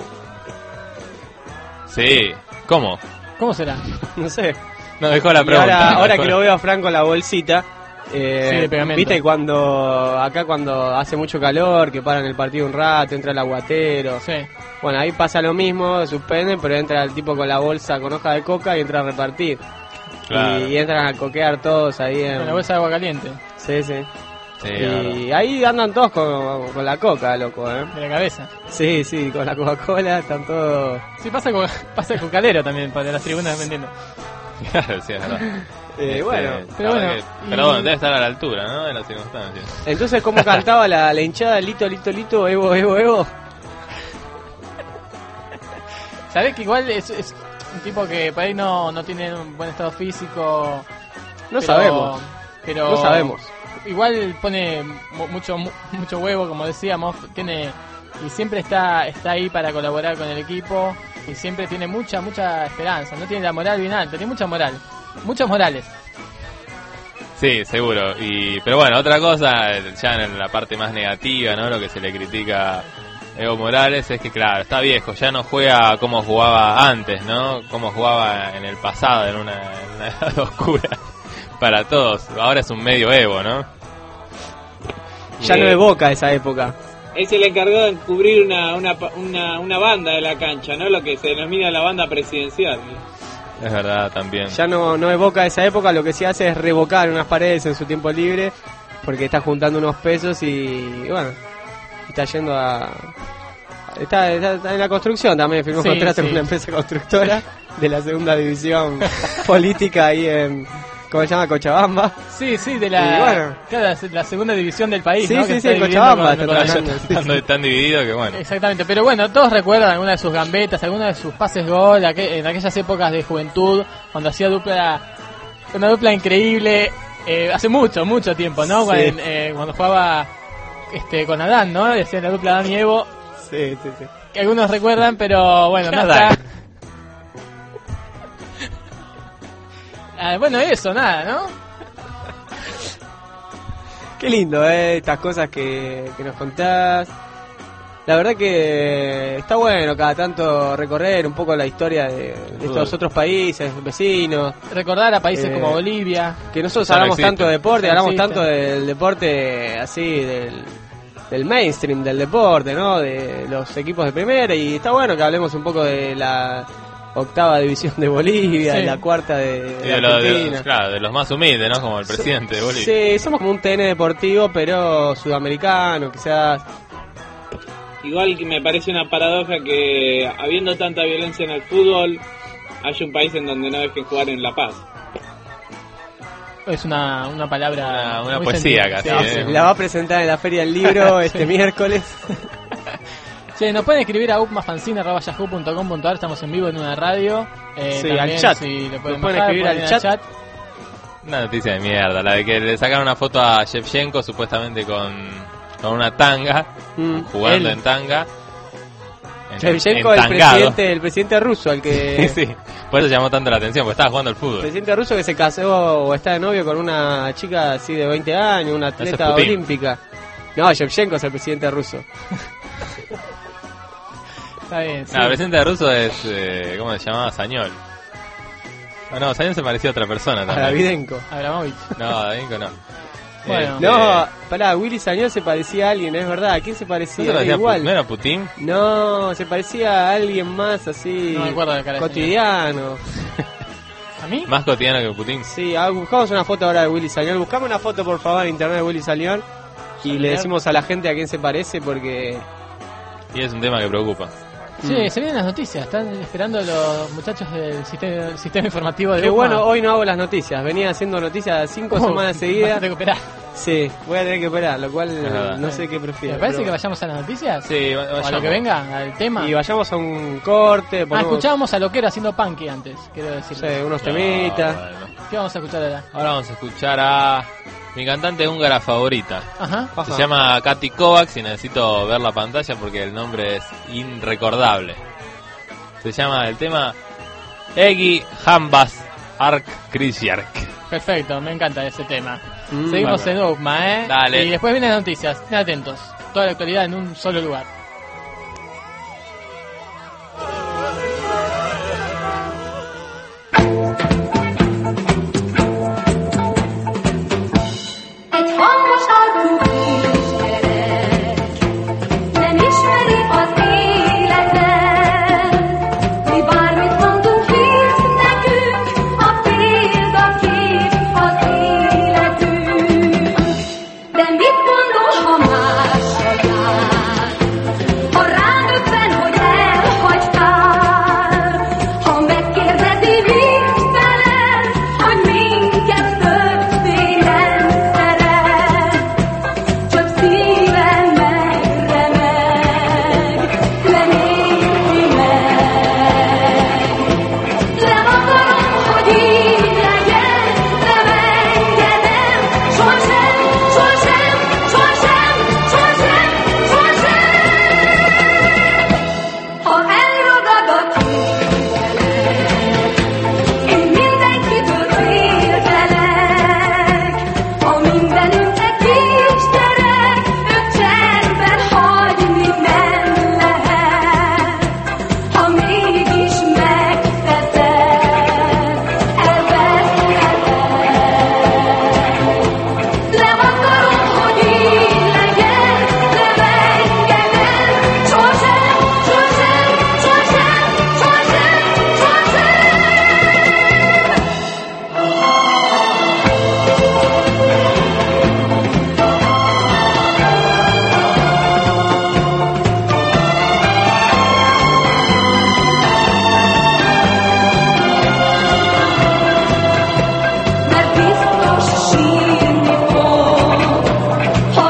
Sí, ¿cómo? ¿Cómo será? No sé. No dejó la Y pregunta. ahora, ahora Dejó que la- lo veo a Franco en la bolsita, eh, Sí, de pegamento. viste cuando acá cuando hace mucho calor, que paran el partido un rato, entra el aguatero. Sí. Bueno, ahí pasa lo mismo, suspenden, pero entra el tipo con la bolsa con hoja de coca y entra a repartir. Claro. Y, y entran a coquear todos ahí en... Con la bolsa de agua caliente, Sí, sí. Sí, la verdad. Y ahí andan todos con, con la coca, loco, ¿eh? de la cabeza. Sí, sí, con la Coca-Cola están todos... Sí, pasa, con, pasa el cocalero también, para las tribunas vendiendo. Claro, sí, es verdad. Eh, Este, bueno, pero la verdad bueno, que- y- pero bueno, debe estar a la altura, ¿no? De las circunstancias. entonces, ¿cómo cantaba la, la hinchada Lito, Lito, Lito, Evo, Evo, Evo? Sabés que igual es, es un tipo que por ahí no, no tiene un buen estado físico. No pero- sabemos, Pero no sabemos. Igual pone mu- mucho mu- mucho huevo, como decíamos, tiene y siempre está está ahí para colaborar con el equipo y siempre tiene mucha mucha esperanza. No tiene la moral bien alta, tiene mucha moral, muchas morales. Sí, seguro. Y pero bueno, otra cosa, ya en la parte más negativa, ¿no? Lo que se le critica a Evo Morales es que, claro, está viejo, ya no juega como jugaba antes, ¿no? Como jugaba en el pasado, en una, en una edad oscura para todos. Ahora es un medio Evo, ¿no? Ya Eh, no evoca esa época. Él se le encargó de cubrir una, una, una, una banda de la cancha, ¿no? Lo que se denomina la banda presidencial. Es verdad, también. Ya no, no evoca esa época, lo que sí hace es revocar unas paredes en su tiempo libre, porque está juntando unos pesos y, bueno, está yendo a... Está, está- está en la construcción también, firmó Sí, contrato sí. con una empresa constructora de la segunda división política ahí en... ¿Cómo se llama? Cochabamba. Sí, sí, de Y la, bueno. claro, la, la segunda división del país, Sí, ¿no? sí, Que sí, está en dividiendo Cochabamba con- está con la- trabajando. Sí, Estando sí. tan dividido que bueno. Exactamente, pero bueno, todos recuerdan alguna de sus gambetas, alguna de sus pases gol, aqu- en aquellas épocas de juventud, cuando hacía dupla, una dupla increíble, eh, hace mucho, mucho tiempo, ¿no? Sí. Cuando, eh, cuando jugaba este, con Adán, ¿no? Decían la dupla Adán y Evo, Sí, sí, sí. que algunos recuerdan, pero bueno, no Adán. está. Ah, bueno, eso, nada, ¿no? Qué lindo, ¿eh? Estas cosas que, que nos contás. La verdad que está bueno cada tanto recorrer un poco la historia de, de estos otros países vecinos. Recordar a países Eh, como Bolivia. Que nosotros Ya no hablamos existe. tanto de deporte, Ya no hablamos existe. tanto del deporte así, del, del mainstream del deporte, ¿no? De los equipos de primera. Y está bueno que hablemos un poco de la octava división de Bolivia, Sí. la cuarta de, de Y de, lo- de- Argentina. claro, de los más humildes, ¿no? Como el presidente de Bolivia. Sí, somos como un T N deportivo, pero sudamericano, quizás. Igual que me parece una paradoja que habiendo tanta violencia en el fútbol, haya un país en donde no dejen jugar en La Paz. Es una, una palabra. Una- una muy poesía sentida. casi, Sí, ¿eh? sí. La va a presentar en la Feria del Libro este miércoles. Che, nos pueden escribir a upmafanzine arroba yahoo punto com punto ar, estamos en vivo en una radio. Eh, Sí, también, al chat. Si le pueden, Nos pueden bajar, escribir pueden al ir chat. Una noticia de mierda, la de que le sacaron una foto a Shevchenko supuestamente con, con una tanga, Mm, jugando él. en tanga. En- Shevchenko, el entangado. presidente, el presidente ruso, el que Sí, por eso llamó tanto la atención, porque estaba jugando al el fútbol. presidente ruso que se casó o está de novio con una chica así de veinte años, una Ese es atleta Putin. olímpica. No, Shevchenko es el presidente ruso. Está bien, sí. No, el presidente ruso es, eh, ¿cómo se llamaba? Sañol. Ah, no, Sañol se parecía a otra persona A también. Davidenko. Abramovich. No, Davidenko no. Bueno. Este, No, pará, Willy Sañol se parecía a alguien, es verdad. ¿A quién se ¿no parecía? se Era parecía a Pu- igual. ¿No era Putin? No, se parecía a alguien más así. No me acuerdo de la cara del cotidiano. ¿A mí? Más cotidiano que Putin. Sí, ah, buscamos una foto ahora de Willy Sañol. Buscamos una foto, por favor, en internet de Willy Sañol. Y le decimos a la gente a quién se parece porque... Y es un tema que preocupa. Sí, se vienen las noticias. Están esperando los muchachos del sistema, del sistema informativo de Qué UPMA. bueno, hoy no hago las noticias. Venía haciendo noticias cinco Oh, semanas vas a seguidas. tener que operar. Sí, voy a tener que operar, lo cual verdad. no sé qué prefiero. ¿Me parece pero- que vayamos a las noticias? Sí, va- ¿O a lo vayamos. que venga? ¿Al tema? Y vayamos a un corte, Ah, ponemos, escuchábamos a Loquero haciendo punky antes, quiero decir. no sé, unos No, temitas. bueno. ¿Qué vamos a escuchar ahora? Ahora vamos a escuchar a mi cantante húngara favorita. Ajá. Ajá. Se llama Katy Kovacs y necesito ver la pantalla porque el nombre es inrecordable. Se llama el tema Egi Hambas Ark Krisjark. Perfecto, me encanta ese tema. Mm, Seguimos bárbaro. en UPMA, ¿eh? Dale. Y después vienen las noticias, estén atentos. Toda la actualidad en un solo lugar. Egy hangos alkú kisgyerek nem ismeri az életet. Mi bármit mondunk, hisz nekünk a példakép az életünk. De mit gondol, ha másra jár? Ha rádöbben, hogy elhagytál, ha megkérdezi végtelen, hogy minket többfélen szeret, csak szíve megremeg, nem érti meg. Nem akarom, hogy így legyen, nem engedem, sosem, sosem, sosem, sosem, sosem. Ha elragad a képzelet, én mindenkitől féltelek. Ha mindenünknek kisgyerek, őt csendben hagyni nem lehet. Ha mégis megteszed, elveszheted. Nem akarom, hogy így legyen, nem engedem, sosem, sosem, sosem, sosem, sosem. Mert biztos sírni fog, ha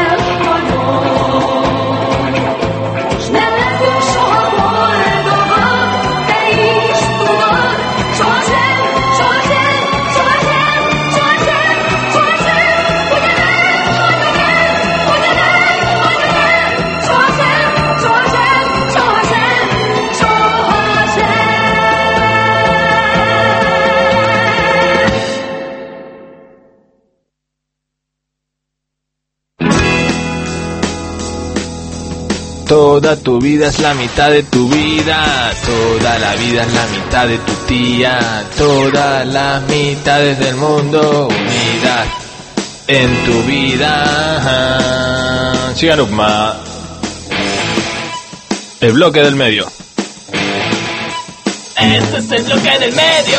elhagyom. S nem leszünk soha boldogak, te is tudod. Sosem, sosem, sosem, sosem, sosem. Ugyanegy, ugyanegy, ugyanegy, ugyanegy. Sosem, sosem, sosem, sohasem. Toda tu vida es la mitad de tu vida, toda la vida es la mitad de tu tía, todas las mitades del mundo unidas en tu vida. Sigan Upma, el bloque del medio. Este es el bloque del medio.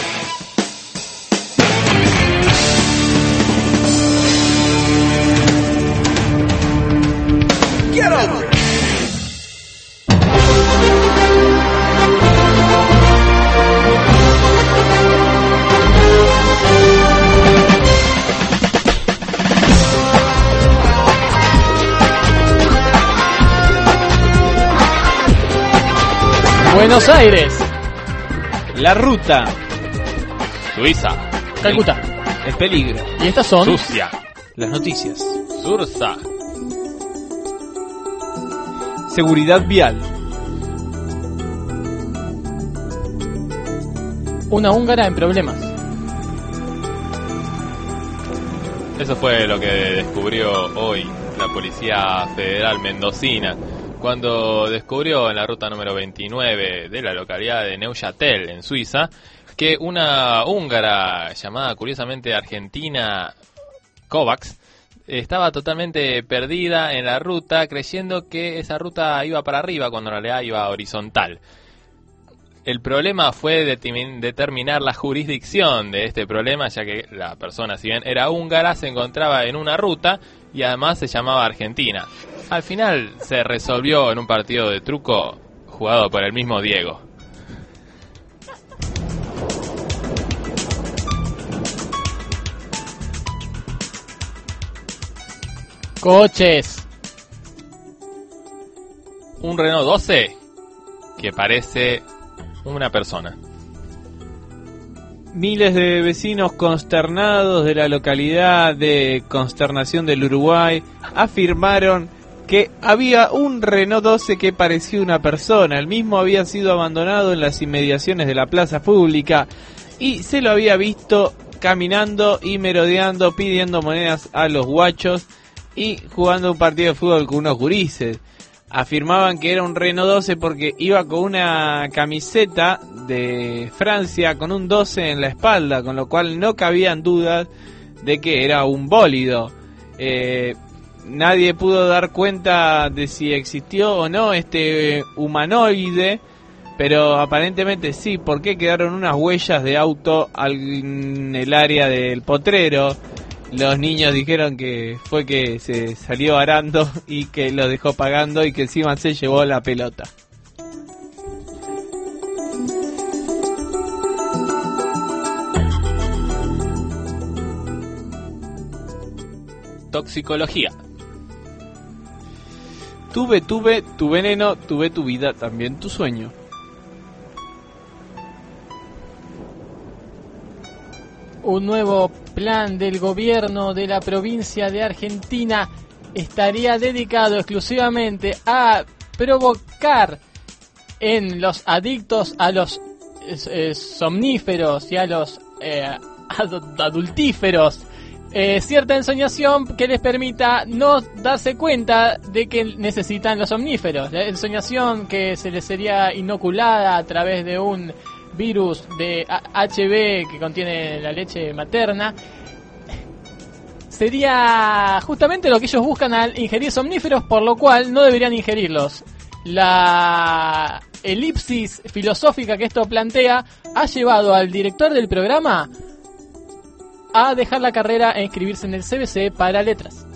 Get over it. Buenos Aires, La ruta, Suiza, Calcuta. el peligro, Y estas son Sucia, las noticias, Sursa, seguridad vial, una húngara en problemas. Eso fue lo que descubrió hoy la Policía Federal Mendocina cuando descubrió en la ruta número veintinueve de la localidad de Neuchâtel, en Suiza, que una húngara llamada curiosamente Argentina Kovacs estaba totalmente perdida en la ruta, creyendo que esa ruta iba para arriba cuando en realidad iba horizontal. El problema fue determin- determinar la jurisdicción de este problema, ya que la persona, si bien era húngara, se encontraba en una ruta y además se llamaba Argentina. Al final se resolvió en un partido de truco jugado por el mismo Diego. Coches. Un Renault doce que parece una persona. miles de vecinos consternados de la localidad de Consternación del Uruguay afirmaron que había un Renault doce que parecía una persona. El mismo había sido abandonado en las inmediaciones de la plaza pública y se lo había visto caminando y merodeando, pidiendo monedas a los guachos y jugando un partido de fútbol con unos gurises. Afirmaban que era un Renault doce porque iba con una camiseta de Francia con un doce en la espalda, con lo cual no cabían dudas de que era un bólido. Eh, nadie pudo dar cuenta de si existió o no este humanoide, pero aparentemente sí, porque quedaron unas huellas de auto en el área del potrero. Los niños dijeron que fue que se salió arando y que lo dejó pagando y que encima se llevó la pelota. Toxicología. Tuve, tuve, tu veneno, tuve tu vida, también tu sueño. Un nuevo plan del gobierno de la provincia de Argentina estaría dedicado exclusivamente a provocar en los adictos a los eh, eh, somníferos y a los eh, ad- adultíferos eh, cierta ensoñación que les permita no darse cuenta de que necesitan los somníferos. La ensoñación que se les sería inoculada a través de un virus de H B que contiene la leche materna, sería justamente lo que ellos buscan al ingerir somníferos, por lo cual no deberían ingerirlos. La elipsis filosófica que esto plantea ha llevado al director del programa a dejar la carrera e inscribirse en el C B C para letras.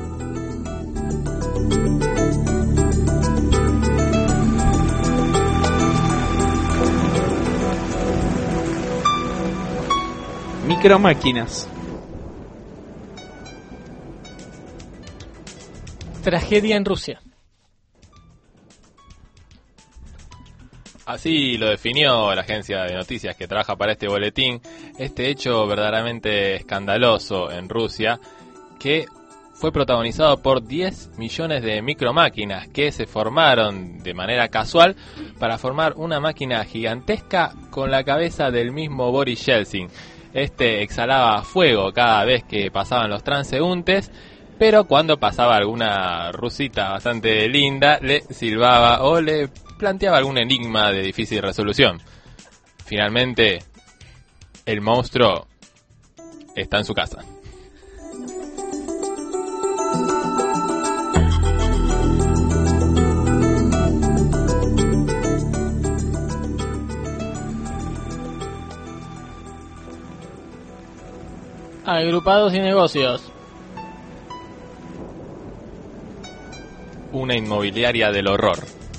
Micromáquinas. Tragedia en Rusia. Así lo definió la agencia de noticias que trabaja para este boletín, este hecho verdaderamente escandaloso en Rusia, que fue protagonizado por diez millones de micromáquinas que se formaron de manera casual para formar una máquina gigantesca con la cabeza del mismo Boris Yeltsin. Este exhalaba fuego cada vez que pasaban los transeúntes, pero cuando pasaba alguna rusita bastante linda, le silbaba o le planteaba algún enigma de difícil resolución. Finalmente, el monstruo está en su casa. Agrupados y negocios. Una inmobiliaria del horror.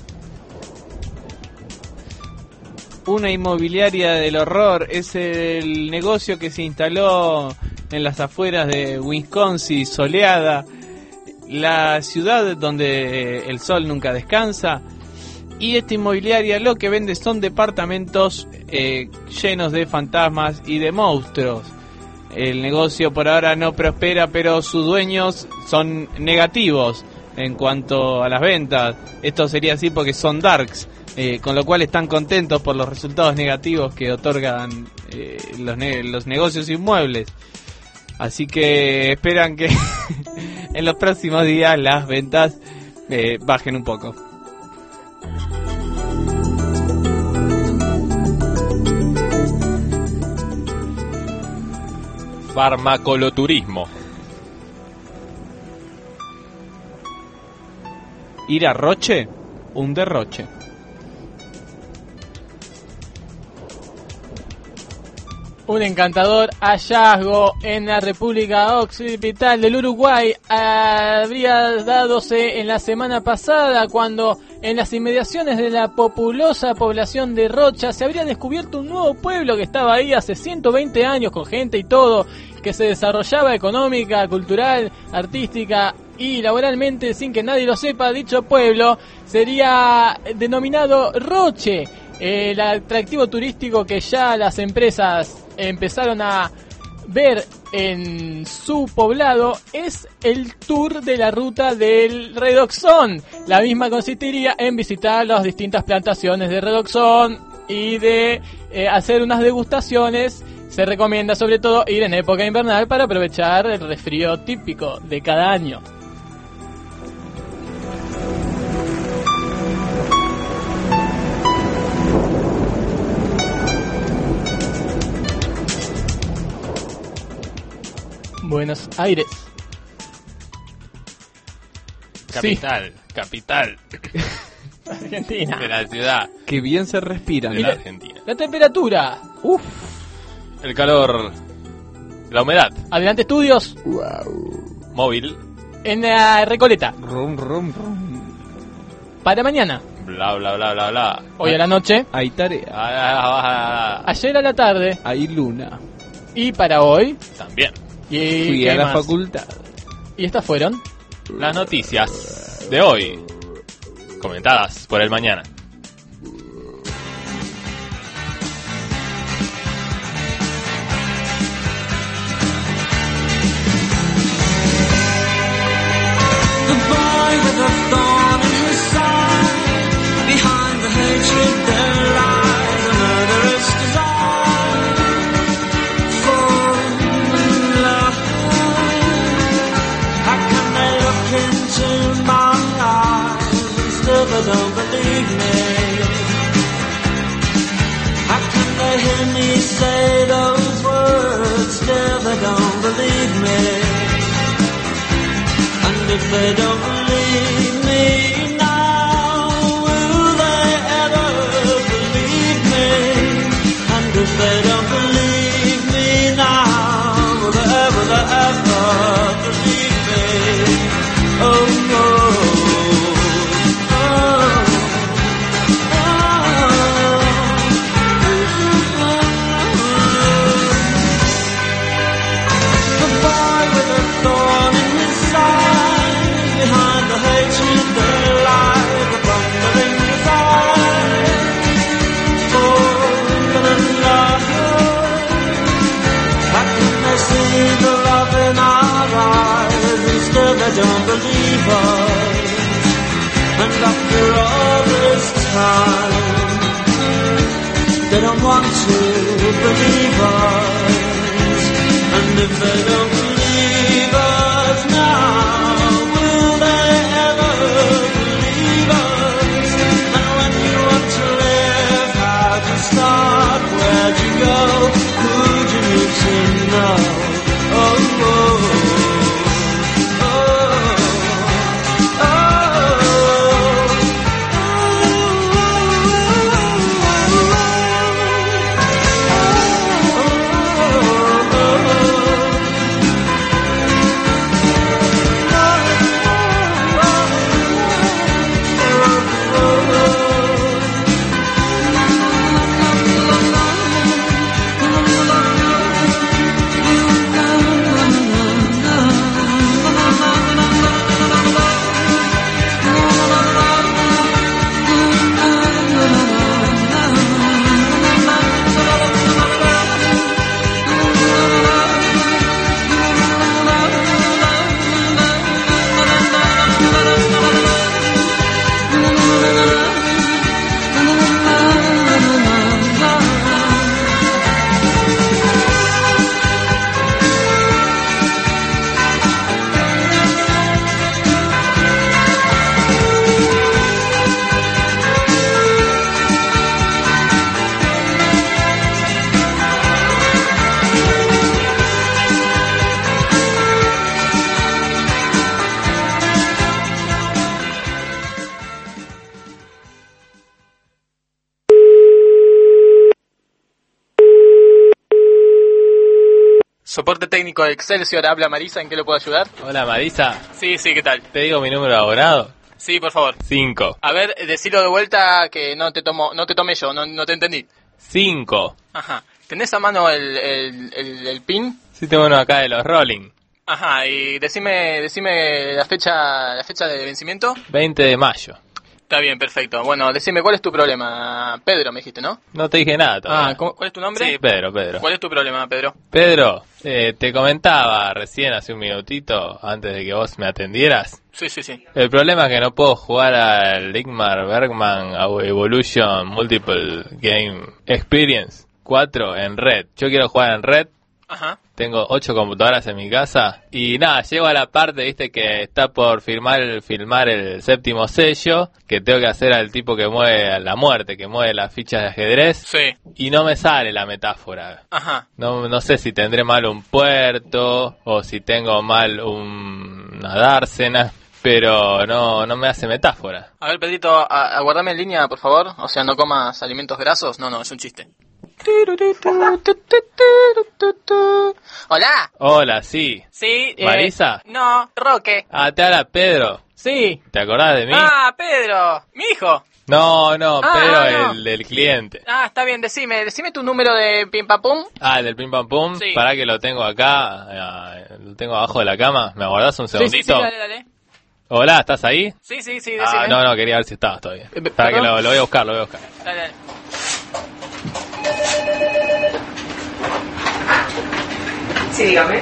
Una inmobiliaria del horror es el negocio que se instaló en las afueras de Wisconsin, soleada, la ciudad donde el sol nunca descansa. Y esta inmobiliaria lo que vende son departamentos eh, llenos de fantasmas y de monstruos. El negocio por ahora no prospera, pero sus dueños son negativos en cuanto a las ventas. Esto sería así porque son darks, eh, con lo cual están contentos por los resultados negativos que otorgan eh, los, ne- los negocios inmuebles. Así que esperan que en los próximos días las ventas eh, bajen un poco. Farmacoloturismo. Ir a Roche, un derroche. Un encantador hallazgo en la República Occidental del Uruguay habría dadose en la semana pasada, cuando en las inmediaciones de la populosa población de Rocha se habría descubierto un nuevo pueblo que estaba ahí hace ciento veinte años, con gente y todo, que se desarrollaba económica, cultural, artística y laboralmente sin que nadie lo sepa. Dicho pueblo sería denominado Roche. El atractivo turístico que ya las empresas empezaron a ver en su poblado es el tour de la ruta del redoxón. La misma consistiría en visitar las distintas plantaciones de redoxón y de eh, hacer unas degustaciones. Se recomienda sobre todo ir en época invernal para aprovechar el resfrío típico de cada año. Buenos Aires. Capital, sí. Capital. Argentina. De la ciudad. Que bien se respira. De la Argentina. La temperatura. Uf. El calor. La humedad. Adelante estudios. Wow. Móvil. En la Recoleta. Rum, rum, rum. Para mañana. Bla, bla, bla, bla, bla. Hoy a la noche. Hay tarea. Ah, ah, ah, ah. Ayer a la tarde. Hay luna. Y para hoy. También. Y fui a la más? facultad. ¿Y estas fueron? Las noticias de hoy, comentadas por el mañana. The boy with a thorn in his side, behind the hatred there lies a murderous desire for love. How can they look into my eyes and still they don't believe me? How can they hear me say those words, still they don't believe me? And if they don't believe me now, will they ever believe me? And if they don't believe me now, will they ever, will they ever believe me? Oh, oh, oh, oh. The boy with a thorn in his side, behind the hatred there lies a thundering desire for love. How can they see the love in our eyes and still they don't believe us? And after all this time, they don't want to believe us. And if they don't believe us now, will they ever believe us? And when you want to live, how to start, where'd you go, who'd you need to know? Oh, oh, oh, oh, oh, oh, oh, oh. Soporte técnico de Excelsior, habla Marisa, ¿en qué lo puedo ayudar? Hola Marisa, Sí, sí, ¿qué tal? te digo mi número de abonado. Sí, por favor. Cinco. A ver, decilo de vuelta que no te tomo, no te tomé yo, no, no te entendí. Cinco. Ajá. ¿Tenés a mano el, el, el, el pin? Sí, tengo uno acá de los Rolling. Ajá, y decime, decime la fecha, la fecha de vencimiento. veinte de mayo. Está bien, perfecto. Bueno, decime, ¿cuál es tu problema? Pedro, me dijiste, ¿no? No te dije nada todavía. Ah, ¿cómo- ¿cuál es tu nombre? Sí, Pedro, Pedro. ¿Cuál es tu problema, Pedro? Pedro, eh, te comentaba recién hace un minutito, antes de que vos me atendieras. Sí, sí, sí. El problema es que no puedo jugar al Ingmar Bergman Evolution Multiple Game Experience cuatro en red. Yo quiero jugar en red. Ajá. Tengo ocho computadoras en mi casa. Y nada, llego a la parte, viste, que está por firmar el, filmar el séptimo sello. Que tengo que hacer al tipo que mueve a la muerte, que mueve las fichas de ajedrez. Sí. Y no me sale la metáfora. Ajá. No, no sé si tendré mal un puerto o si tengo mal un, una dársena, pero no, no me hace metáfora. A ver, Pedrito, a- aguardame en línea, por favor. O sea, no comas alimentos grasos. No, no, es un chiste. Hola. Hola, sí. Sí. eh, ¿Marisa? No, Roque. Ah, te habla Pedro. Sí. ¿Te acordás de mí? Ah, Pedro. Mi hijo. No, no, Ah, Pedro, ah, no. el del cliente. Ah, está bien, decime, decime tu número de pim pam pum. Ah, el del pim pam pum. Sí. Para que lo tengo acá, eh, lo tengo abajo de la cama. ¿Me aguardás un Sí, sí, sí, segundito? dale, dale. Hola, ¿estás ahí? Sí, sí, sí, decime. Ah, no, no, quería ver si estabas todavía. Eh, Para que ¿perdón? lo, lo voy a buscar, lo voy a buscar. Dale, dale. Sí, dígame.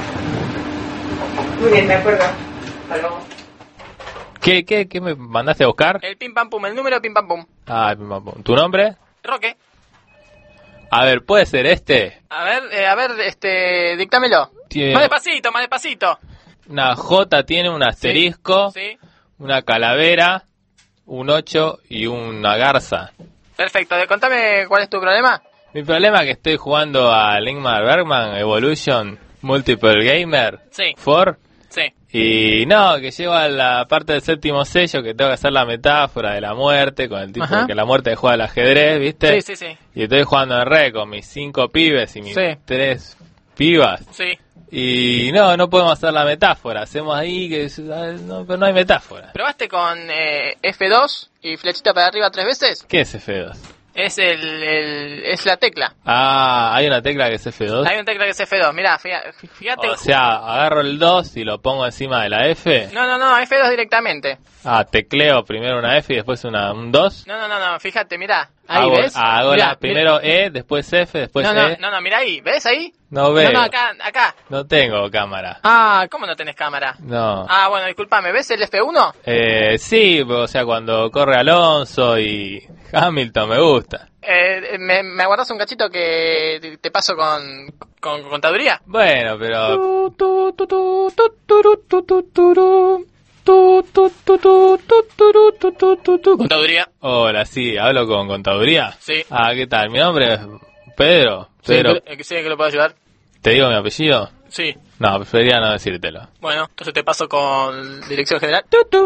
Muy bien, me acuerdo. Hasta luego. ¿Qué, qué, qué me mandaste a buscar? El pim pam pum, el número de pim pam pum. Ah, el pim pam pum. ¿Tu nombre? Roque. A ver, ¿puede ser este? A ver, eh, a ver, este, díctamelo. Tiene Más despacito, más despacito. una J, tiene un asterisco, Sí. una calavera, un ocho y una garza. Perfecto, de- contame cuál es tu problema. Mi problema es que estoy jugando a Ingmar Bergman Evolution Multiple Gamer Sí. cuatro Sí. y no, que llego a la parte del séptimo sello que tengo que hacer la metáfora de la muerte con el tipo Ajá. que la muerte juega al ajedrez, ¿viste? Sí, sí, sí. Y estoy jugando en red con mis cinco pibes y mis Sí. tres pibas. Sí. Y no, no podemos hacer la metáfora. Hacemos ahí que no, pero no hay metáfora. ¿Probaste con eh, F dos y flechita para arriba tres veces? ¿Qué es F dos? Es el, el es la tecla. Ah, hay una tecla que es F dos. Hay una tecla que es F dos, mirá, fía- fíjate. O sea, agarro el dos y lo pongo encima de la F. No, no, no, F dos directamente. Ah, tecleo primero una F y después una, un dos. No, no, no, no, fíjate, mirá. Ahí, Hago, ¿ves? hago Mirá, la, primero E, después F, después no, no, E. no, no, mirá ahí, ¿ves ahí? No veo. No, no, acá, acá. No tengo cámara. Ah, ¿cómo no tenés cámara? No. Ah, bueno, disculpame, ¿ves el F uno? Eh, sí, o sea, cuando corre Alonso y Hamilton me gusta. Eh, ¿me, ¿Me aguardás un cachito que te- te paso con, con, con contaduría? Bueno, pero... Contaduría. Hola, sí, hablo con contaduría. Sí. Ah, ¿qué tal? Mi nombre es Pedro. Pedro, Sí, que, sí, que lo puedo ayudar. ¿te digo mi apellido? Sí. No, preferiría no decírtelo. Bueno, entonces te paso con dirección general.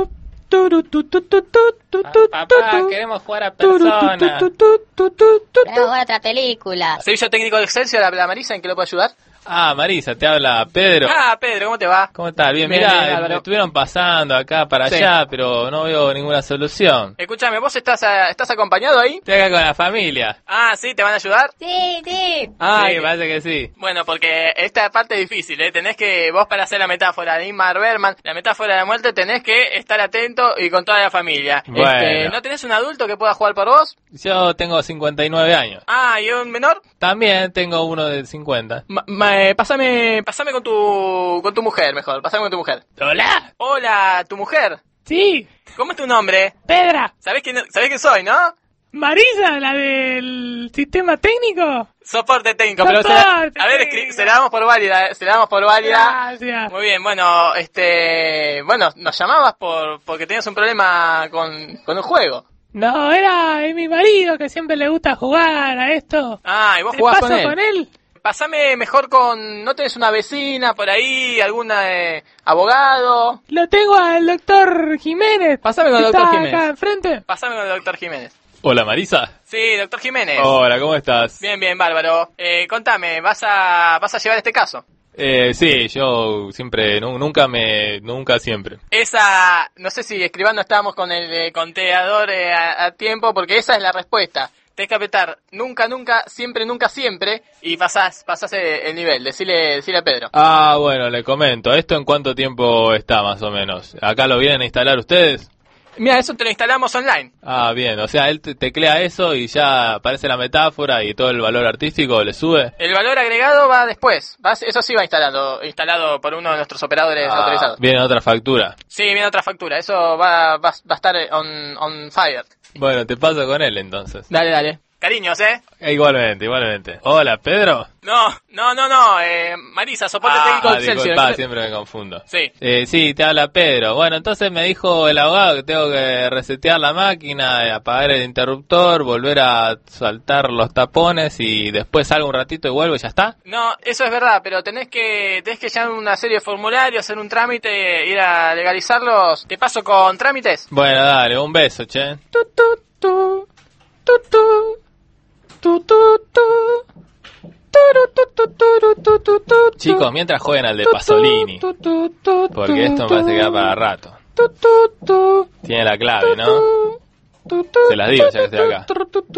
Papá, queremos jugar a persona. Tenemos otra película. Servicio técnico de Excelsior, habla Marisa, ¿en qué lo puedo ayudar? Ah, Marisa, te habla Pedro. Ah, Pedro, ¿cómo te va? ¿Cómo estás? Bien, Bien, mirá, bien, Álvaro. me estuvieron pasando acá para Sí. allá, pero no veo ninguna solución. Escúchame, ¿vos estás, a- estás acompañado ahí? Estoy acá con la familia. Ah, ¿sí? ¿Te van a ayudar? Sí, sí. Ah, sí, que- parece que sí. Bueno, porque esta parte es difícil, ¿eh? Tenés que, vos para hacer la metáfora de Ingmar Bergman, la metáfora de la muerte, tenés que estar atento y con toda la familia. Bueno. Este, ¿no tenés un adulto que pueda jugar por vos? Yo tengo cincuenta y nueve años. Ah, ¿y un menor? También tengo uno de cincuenta. Ma- ma- eh, pásame, pásame con tu, con tu mujer, mejor, pásame con tu mujer. Hola. Hola, ¿tu mujer? Sí, ¿Cómo es tu nombre? Pedra. ¿Sabés quién, sabés quién soy, no? Marisa, la del sistema técnico. Soporte técnico, pero se la- Soporte a ver, escri- se la damos por válida, eh, se la damos por válida. Gracias. Muy bien, bueno, este, bueno, nos llamabas por porque tenías un problema con, con un juego. No, era eh, mi marido que siempre le gusta jugar a esto. Ah, y vos ¿Te jugás paso con él. con él? Pasame mejor con, ¿no tenés una vecina por ahí, algún eh, abogado? Lo tengo al doctor Jiménez. Pasame con el que doctor está Jiménez. acá enfrente. Pasame con el doctor Jiménez. Hola, Marisa. Sí, doctor Jiménez. Hola, ¿cómo estás? Bien, bien, bárbaro. Eh, contame, ¿vas a, vas a llevar este caso? Eh, sí, yo siempre, nu- nunca me, nunca siempre. Esa, no sé si escribando estábamos con el eh, conteador eh, a, a tiempo, porque esa es la respuesta. Tenés que apretar nunca, nunca, siempre, nunca, siempre, y pasás, pasás el nivel. Decile, decile a Pedro. Ah, bueno, le comento. ¿Esto en cuánto tiempo está más o menos? ¿Acá lo vienen a instalar ustedes? Mira, eso te lo instalamos online. Ah, bien, o sea, él te- teclea eso y ya aparece la metáfora y todo el valor artístico le sube. El valor agregado va después. Va- eso sí va instalado, instalado por uno de nuestros operadores Ah, autorizados. viene otra factura. Sí, viene otra factura. Eso va, va, va a estar on, on fire. Bueno, te paso con él entonces. Dale, dale. Cariños, ¿eh? Eh, igualmente, igualmente. Hola, Pedro. No, no, no, no. Eh, Marisa, soporte técnico Ah, Excelsior. disculpa, siempre me confundo. Sí. Eh, sí, te habla Pedro. Bueno, entonces me dijo el abogado que tengo que resetear la máquina, eh, apagar el interruptor, volver a saltar los tapones y después salgo un ratito y vuelvo y ya está. No, eso es verdad, pero tenés que tenés que llenar una serie de formularios, hacer un trámite, ir a legalizarlos. Te paso con trámites. Bueno, dale, un beso, che. Chicos, mientras jueguen al de Pasolini, porque esto me parece que da para rato. Tiene la clave, ¿no? Se las digo ya que estoy acá.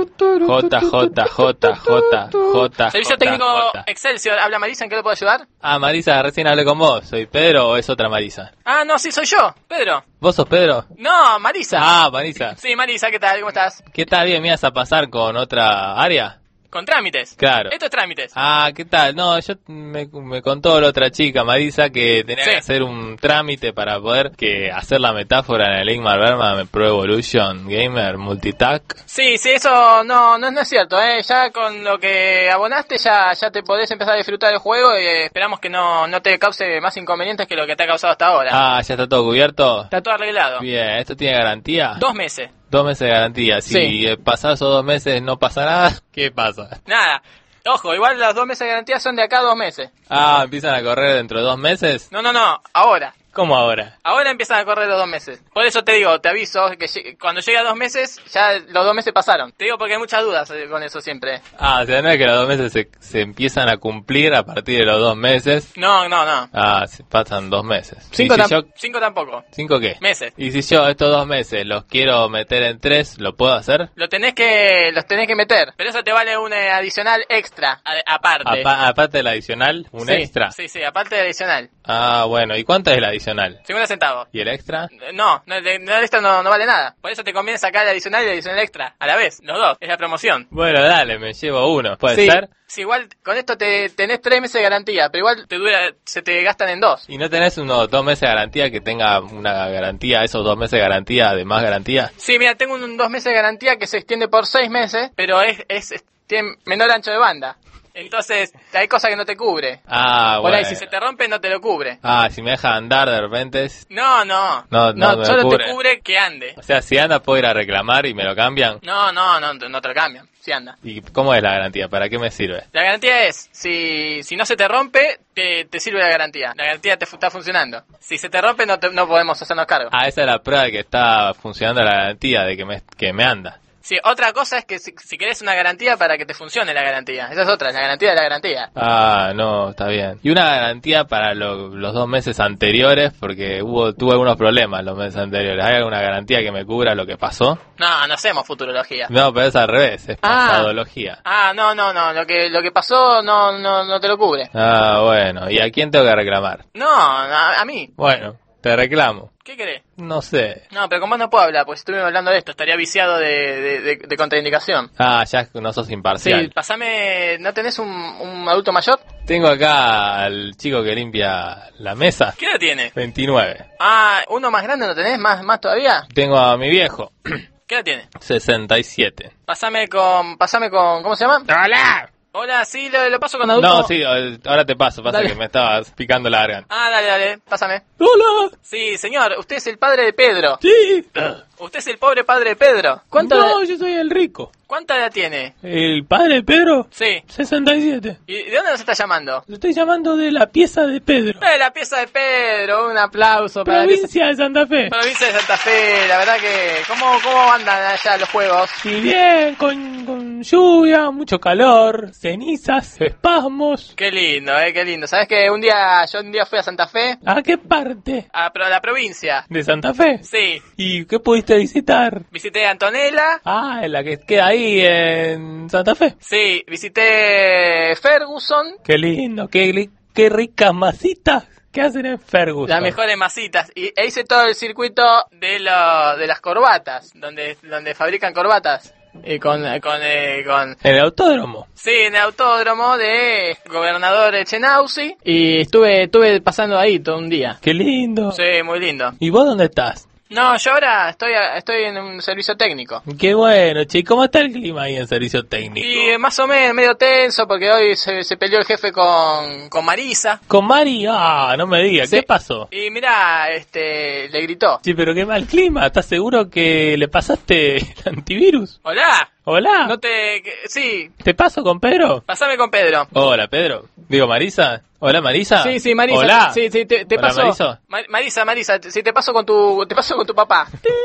J, J, J, J, J, Servicio J, técnico J. Excelsior. Habla Marisa, ¿en qué le puedo ayudar? Ah, Marisa, recién hablé con vos. ¿Soy Pedro o es otra Marisa? Ah, no, sí, soy yo, Pedro. ¿Vos sos Pedro? No, Marisa. Ah, Marisa. Sí, Marisa, ¿qué tal? ¿Cómo estás? ¿Qué tal? ¿Bien? ¿Me ibas a pasar con otra área? Con trámites. Claro. Esto es trámites. Ah, ¿qué tal? No, yo me, me contó la otra chica, Marisa, que tenía Sí. que hacer un trámite para poder que hacer la metáfora en el Ingmar Bergman Pro Evolution Gamer Multitask. Sí, sí, eso no, no, no es cierto, ¿eh? Ya con lo que abonaste ya, ya te podés empezar a disfrutar del juego y eh, esperamos que no, no te cause más inconvenientes que lo que te ha causado hasta ahora. Ah, ¿ya está todo cubierto? Está todo arreglado. Bien, ¿esto tiene garantía? Dos meses. Dos meses de garantía. Si Sí. eh, pasás esos dos meses no pasa nada, ¿qué pasa? Nada. Ojo, igual los dos meses de garantía son de acá a dos meses. Ah, ¿empiezan a correr dentro de dos meses? No, no, no, ahora. ¿Cómo ahora? Ahora empiezan a correr los dos meses. Por eso te digo, te aviso, que lle- cuando llegue a dos meses, ya los dos meses pasaron. Te digo porque hay muchas dudas eh, con eso siempre. Ah, o sea, no es que los dos meses se, se empiezan a cumplir a partir de los dos meses. No, no, no. Ah, se pasan dos meses. Cinco, ¿Y si tam- yo- cinco tampoco. ¿Cinco qué? Meses. Y si yo estos dos meses los quiero meter en tres, ¿lo puedo hacer? Lo tenés que, los tenés que meter. Pero eso te vale un eh, adicional extra, a- aparte. Apa- aparte del adicional, un Sí, extra. Sí, sí, aparte de adicional. Ah, bueno. ¿Y cuánto es el adicional? cincuenta centavos. ¿Y el extra? No, no, el de- no, el extra no, no vale nada. Por eso te conviene sacar el adicional y el adicional extra. A la vez, los dos. Es la promoción. Bueno, dale, me llevo uno. ¿Puede Sí, ser? sí, igual con esto te tenés tres meses de garantía, pero igual te dura, se te gastan en dos. ¿Y no tenés unos dos meses de garantía que tenga una garantía, esos dos meses de garantía, de más garantía? Sí, mira, tengo un, un dos meses de garantía que se extiende por seis meses, pero es, es, es- tiene menor ancho de banda. Entonces, hay cosas que no te cubre. Ah, Por bueno. ahí, si se te rompe, no te lo cubre. Ah, si me deja andar de repente. es- No, no. No, no me solo cubre. te cubre que ande. O sea, si anda puedo ir a reclamar y me lo cambian. No, no, no, no te lo cambian. Si anda. ¿Y cómo es la garantía? ¿Para qué me sirve? La garantía es, si, si no se te rompe, te, te sirve la garantía. La garantía te fu- está funcionando. Si se te rompe, no, te- no podemos hacernos cargo. Ah, esa es la prueba de que está funcionando la garantía, de que me, que me anda. Sí, otra cosa es que si, si querés una garantía para que te funcione la garantía. Esa es otra, la garantía de la garantía. Ah, no, está bien. Y una garantía para lo- los dos meses anteriores, porque hubo tuve algunos problemas los meses anteriores. ¿Hay alguna garantía que me cubra lo que pasó? No, no hacemos futurología. No, pero es al revés, es Ah. pasadología. Ah, no, no, no, lo que lo que pasó no no no te lo cubre. Ah, bueno. ¿Y a quién tengo que reclamar? No, a, a mí. Bueno, te reclamo. ¿Qué querés? No sé. No, pero con vos no puedo hablar, porque si estuvimos hablando de esto, estaría viciado de, de, de- de contraindicación. Ah, ya no sos Sí, imparcial. pasame, ¿no tenés un, un adulto mayor? Tengo acá al chico que limpia la mesa. ¿Qué edad tiene? veintinueve. Ah, ¿uno más grande no tenés? ¿Más, más todavía? Tengo a mi viejo. ¿Qué edad tiene? sesenta y siete. Pasame con, pasame con, ¿cómo se llama? ¡Hola! Hola, sí, lo, lo paso con adulto. No, sí, ahora te paso. Pasa Dale. que me estabas picando la garganta. Ah, dale, dale, pásame. ¡Hola! Sí, señor, usted es el padre de Pedro. Sí. Usted es el pobre padre de Pedro. ¿Cuánto No, de- yo soy el rico. ¿Cuánta edad tiene? ¿El padre de Pedro? Sí. sesenta y siete. ¿Y de dónde nos está llamando? Lo estoy llamando de la pieza de Pedro. Eh, la pieza de Pedro, un aplauso para la pieza. Provincia de Santa Fe. Provincia de Santa Fe, la verdad que... ¿Cómo, cómo andan allá los juegos? Y bien, con, con lluvia, mucho calor, cenizas, espasmos. Qué lindo, eh, qué lindo. ¿Sabes que un día, yo un día fui a Santa Fe? ¿A qué parte? A, pro- a la provincia. ¿De Santa Fe? Sí. ¿Y qué pudiste visitar? Visité Antonella. Ah, en la que queda ahí en Santa Fe. Sí, visité Ferguson. Qué lindo, qué, li- qué ricas masitas que hacen en Ferguson. Las mejores masitas. Y e hice todo el circuito de, lo, de las corbatas, donde, donde fabrican corbatas. Y con, con, eh, con... En el autódromo. Sí, en el autódromo de Gobernador Echenauzi. Y estuve, estuve pasando ahí todo un día. Qué lindo. Sí, muy lindo. ¿Y vos dónde estás? No, yo ahora estoy, estoy en un servicio técnico. Qué bueno, che. ¿Cómo está el clima ahí en servicio técnico? Y eh, más o menos medio tenso porque hoy se, se peleó el jefe con, con Marisa. ¿Con Mari? Ah, no me digas. Sí. ¿Qué pasó? Y mirá, este, le gritó. Sí, pero qué mal clima. ¿Estás seguro que le pasaste el antivirus? Hola. Hola. No te... que- sí, ¿Te paso con Pedro? pasame con Pedro. Hola, Pedro. Digo, Marisa. Hola, Marisa. Sí, sí, Marisa. Hola. Sí, sí, te, te Hola, paso. Mariso. Ma- Marisa, Marisa, te- sí, te paso con tu, te paso con tu papá.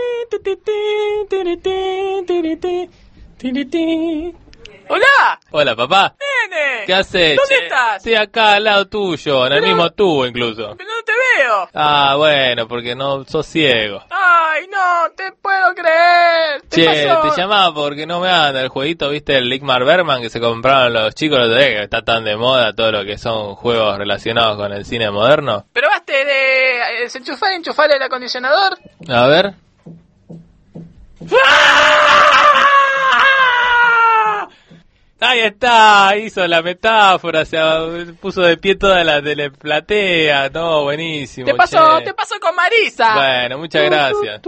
Hola. Hola, papá. Nene. ¿Qué haces? ¿Dónde che? estás? Estoy acá al lado tuyo, en el Pero- mismo tubo incluso. Pero no te veo. Ah, bueno, porque no sos ciego. Ay, no, te puedo creer. ¿Qué Che, pasó? te llamaba porque no me anda el jueguito, viste, el Ligmar Bergman que se compraron los chicos los de que está tan de moda todo lo que son juegos relacionados con el cine moderno. ¿Probaste de eh, desenchufar y enchufar el acondicionador? A ver. Ahí está, hizo la metáfora, se puso de pie toda la teleplatea, no, buenísimo. Te paso, che. te paso con Marisa. Bueno, muchas gracias.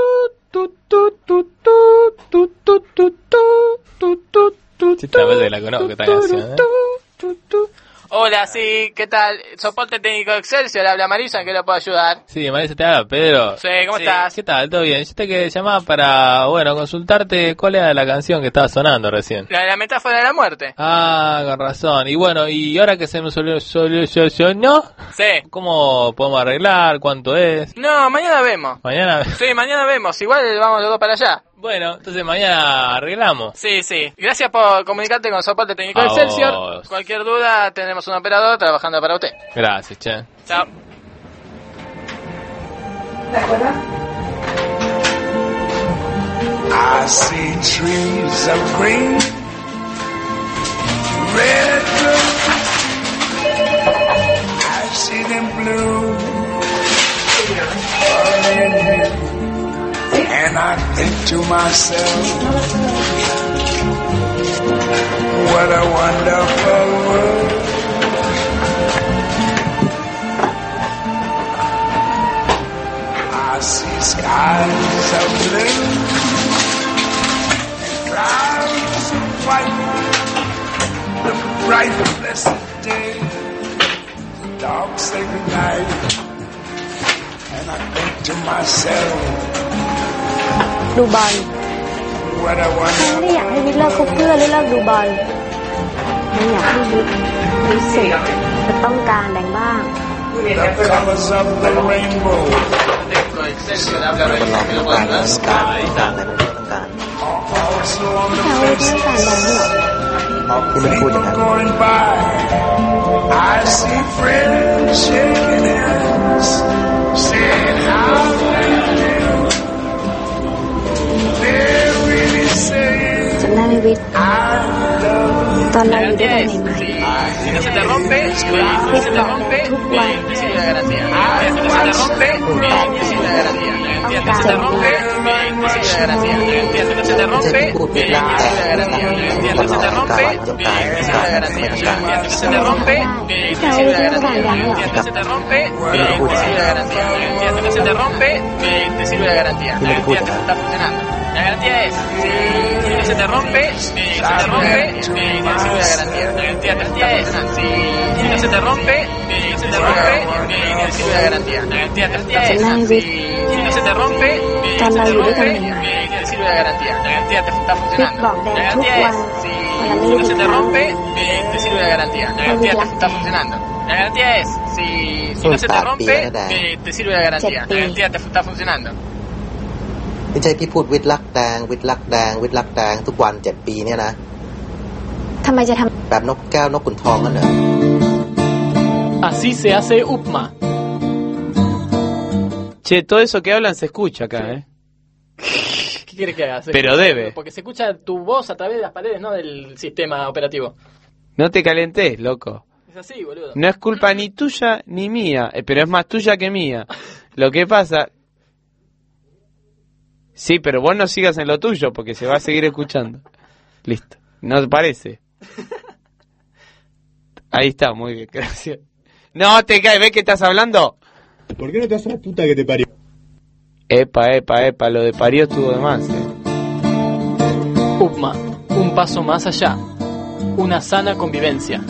Sí, esta vez que la conozco esta canción, ¿eh? Hola, sí, ¿qué tal? Soporte técnico de Excelsior, habla Marisa, ¿en qué le puedo ayudar? Sí, Marisa, te habla Pedro. Sí, ¿cómo estás? ¿Qué tal? ¿Todo bien? Yo te que llamaba para, bueno, consultarte cuál era la canción que estaba sonando recién. La de la metáfora de la muerte. Ah, con razón. Y bueno, y ahora que se me solucionó, Sí. ¿cómo podemos arreglar? ¿Cuánto es? No, mañana vemos. Mañana. Sí, mañana vemos. Igual vamos los dos para allá. Bueno, entonces mañana arreglamos. Sí, sí. Gracias por comunicarte con Soporte Técnico de A Excelsior. vos. Cualquier duda, tenemos un operador trabajando para usted. Gracias, che. Chao. ¿De acuerdo? I see trees of green, red roses. I see them blue, and I think to myself, what a wonderful world. I see skies of blue and clouds of white, the bright blessed day, the dark sacred night, and I think to myself, ดูบอล what a ไม่ได้อยากให้ wonderful วิทย์เลิกคบเพื่อนหรือเลิกดูบอลไม่อยากให้วิทย์รู้สึกจะต้องการแบ่งบ้าง the colors of the rainbow. Técnico de Excelsior, habla Marisa, ¿en qué le puedo ayudar? Ahí está. Also on the แต่วิทย์ต้องการแบ่งเหรอ of people going by, I see friends shaking hands, saying how they do. They're really saying จำได้ไหมวิทย์ I love ตอนเราอยู่ด้วยกันใหม่ Si no se te rompe, bien. Si no se te rompe, bien. Te sirve la garantía. Si no se te rompe, bien. Te sirve la garantía. Si no se te rompe, bien. Te sirve la garantía. Si no se te rompe, bien. Te sirve la garantía. Si no se te rompe, bien. Te sirve la garantía. Si no se te rompe, bien. Te sirve la garantía. Si no se te rompe, bien. Te sirve la garantía. Si no se te rompe, bien. Te sirve la garantía. La garantía te está funcionando. La garantía es, si, si no se te rompe, bien, se te rompe, bien, te sirve la garantía. La garantía, la garantía es, si, si no se te rompe, bien, se te rompe, eh, te sirve la garantía. La garantía te es, si, si no se te rompe, eh, ตอน se เรา te อยู่ด้วยกัน rompe, ใหม่ eh, te sirve la garantía. La garantía te está ๆคลิป funcionando. บอกแด La งทุก garantía วัน es, si, เวลาไม่ si ได้ no se ติด te ตาม rompe, eh, te sirve la garantía. La garantía te está funcionando. La garantía es, si, si no se te rompe, eh, te sirve la garantía. La garantía te está funcionando. ไม่ใช่พี่พูดวิทย์รักแดงวิทย์รักแดงวิทย์รักแดงทุกวันเจ็ดปีเนี่ยนะทำไมจะทแบบนกแก้วนกขุนทองนั่นเหรอ Así se hace U P M A. Che, todo eso que hablan se escucha acá, ¿eh? ¿Qué quieres que haga? Se Pero escucha- debe. Porque se escucha tu voz a través de las paredes, no del sistema operativo. No te calentes, loco. Es así, boludo. No es culpa ni tuya ni mía, eh, pero es más tuya que mía. Lo que pasa... Sí, pero vos no sigas en lo tuyo porque se va a seguir escuchando. Listo. ¿No te parece? Ahí está, muy bien, gracias. No te caes, ¿ves que estás hablando? ¿Por qué no te haces la puta que te parió? Epa, epa, epa, lo de parió estuvo de más, eh. U P M A, un paso más allá. Una sana convivencia.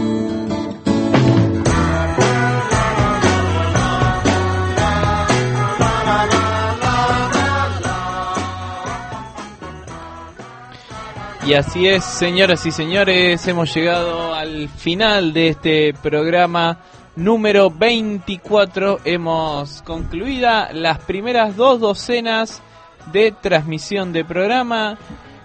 Y así es, señoras y señores, hemos llegado al final de este programa número veinticuatro. Hemos concluido las primeras dos docenas de transmisión de programa.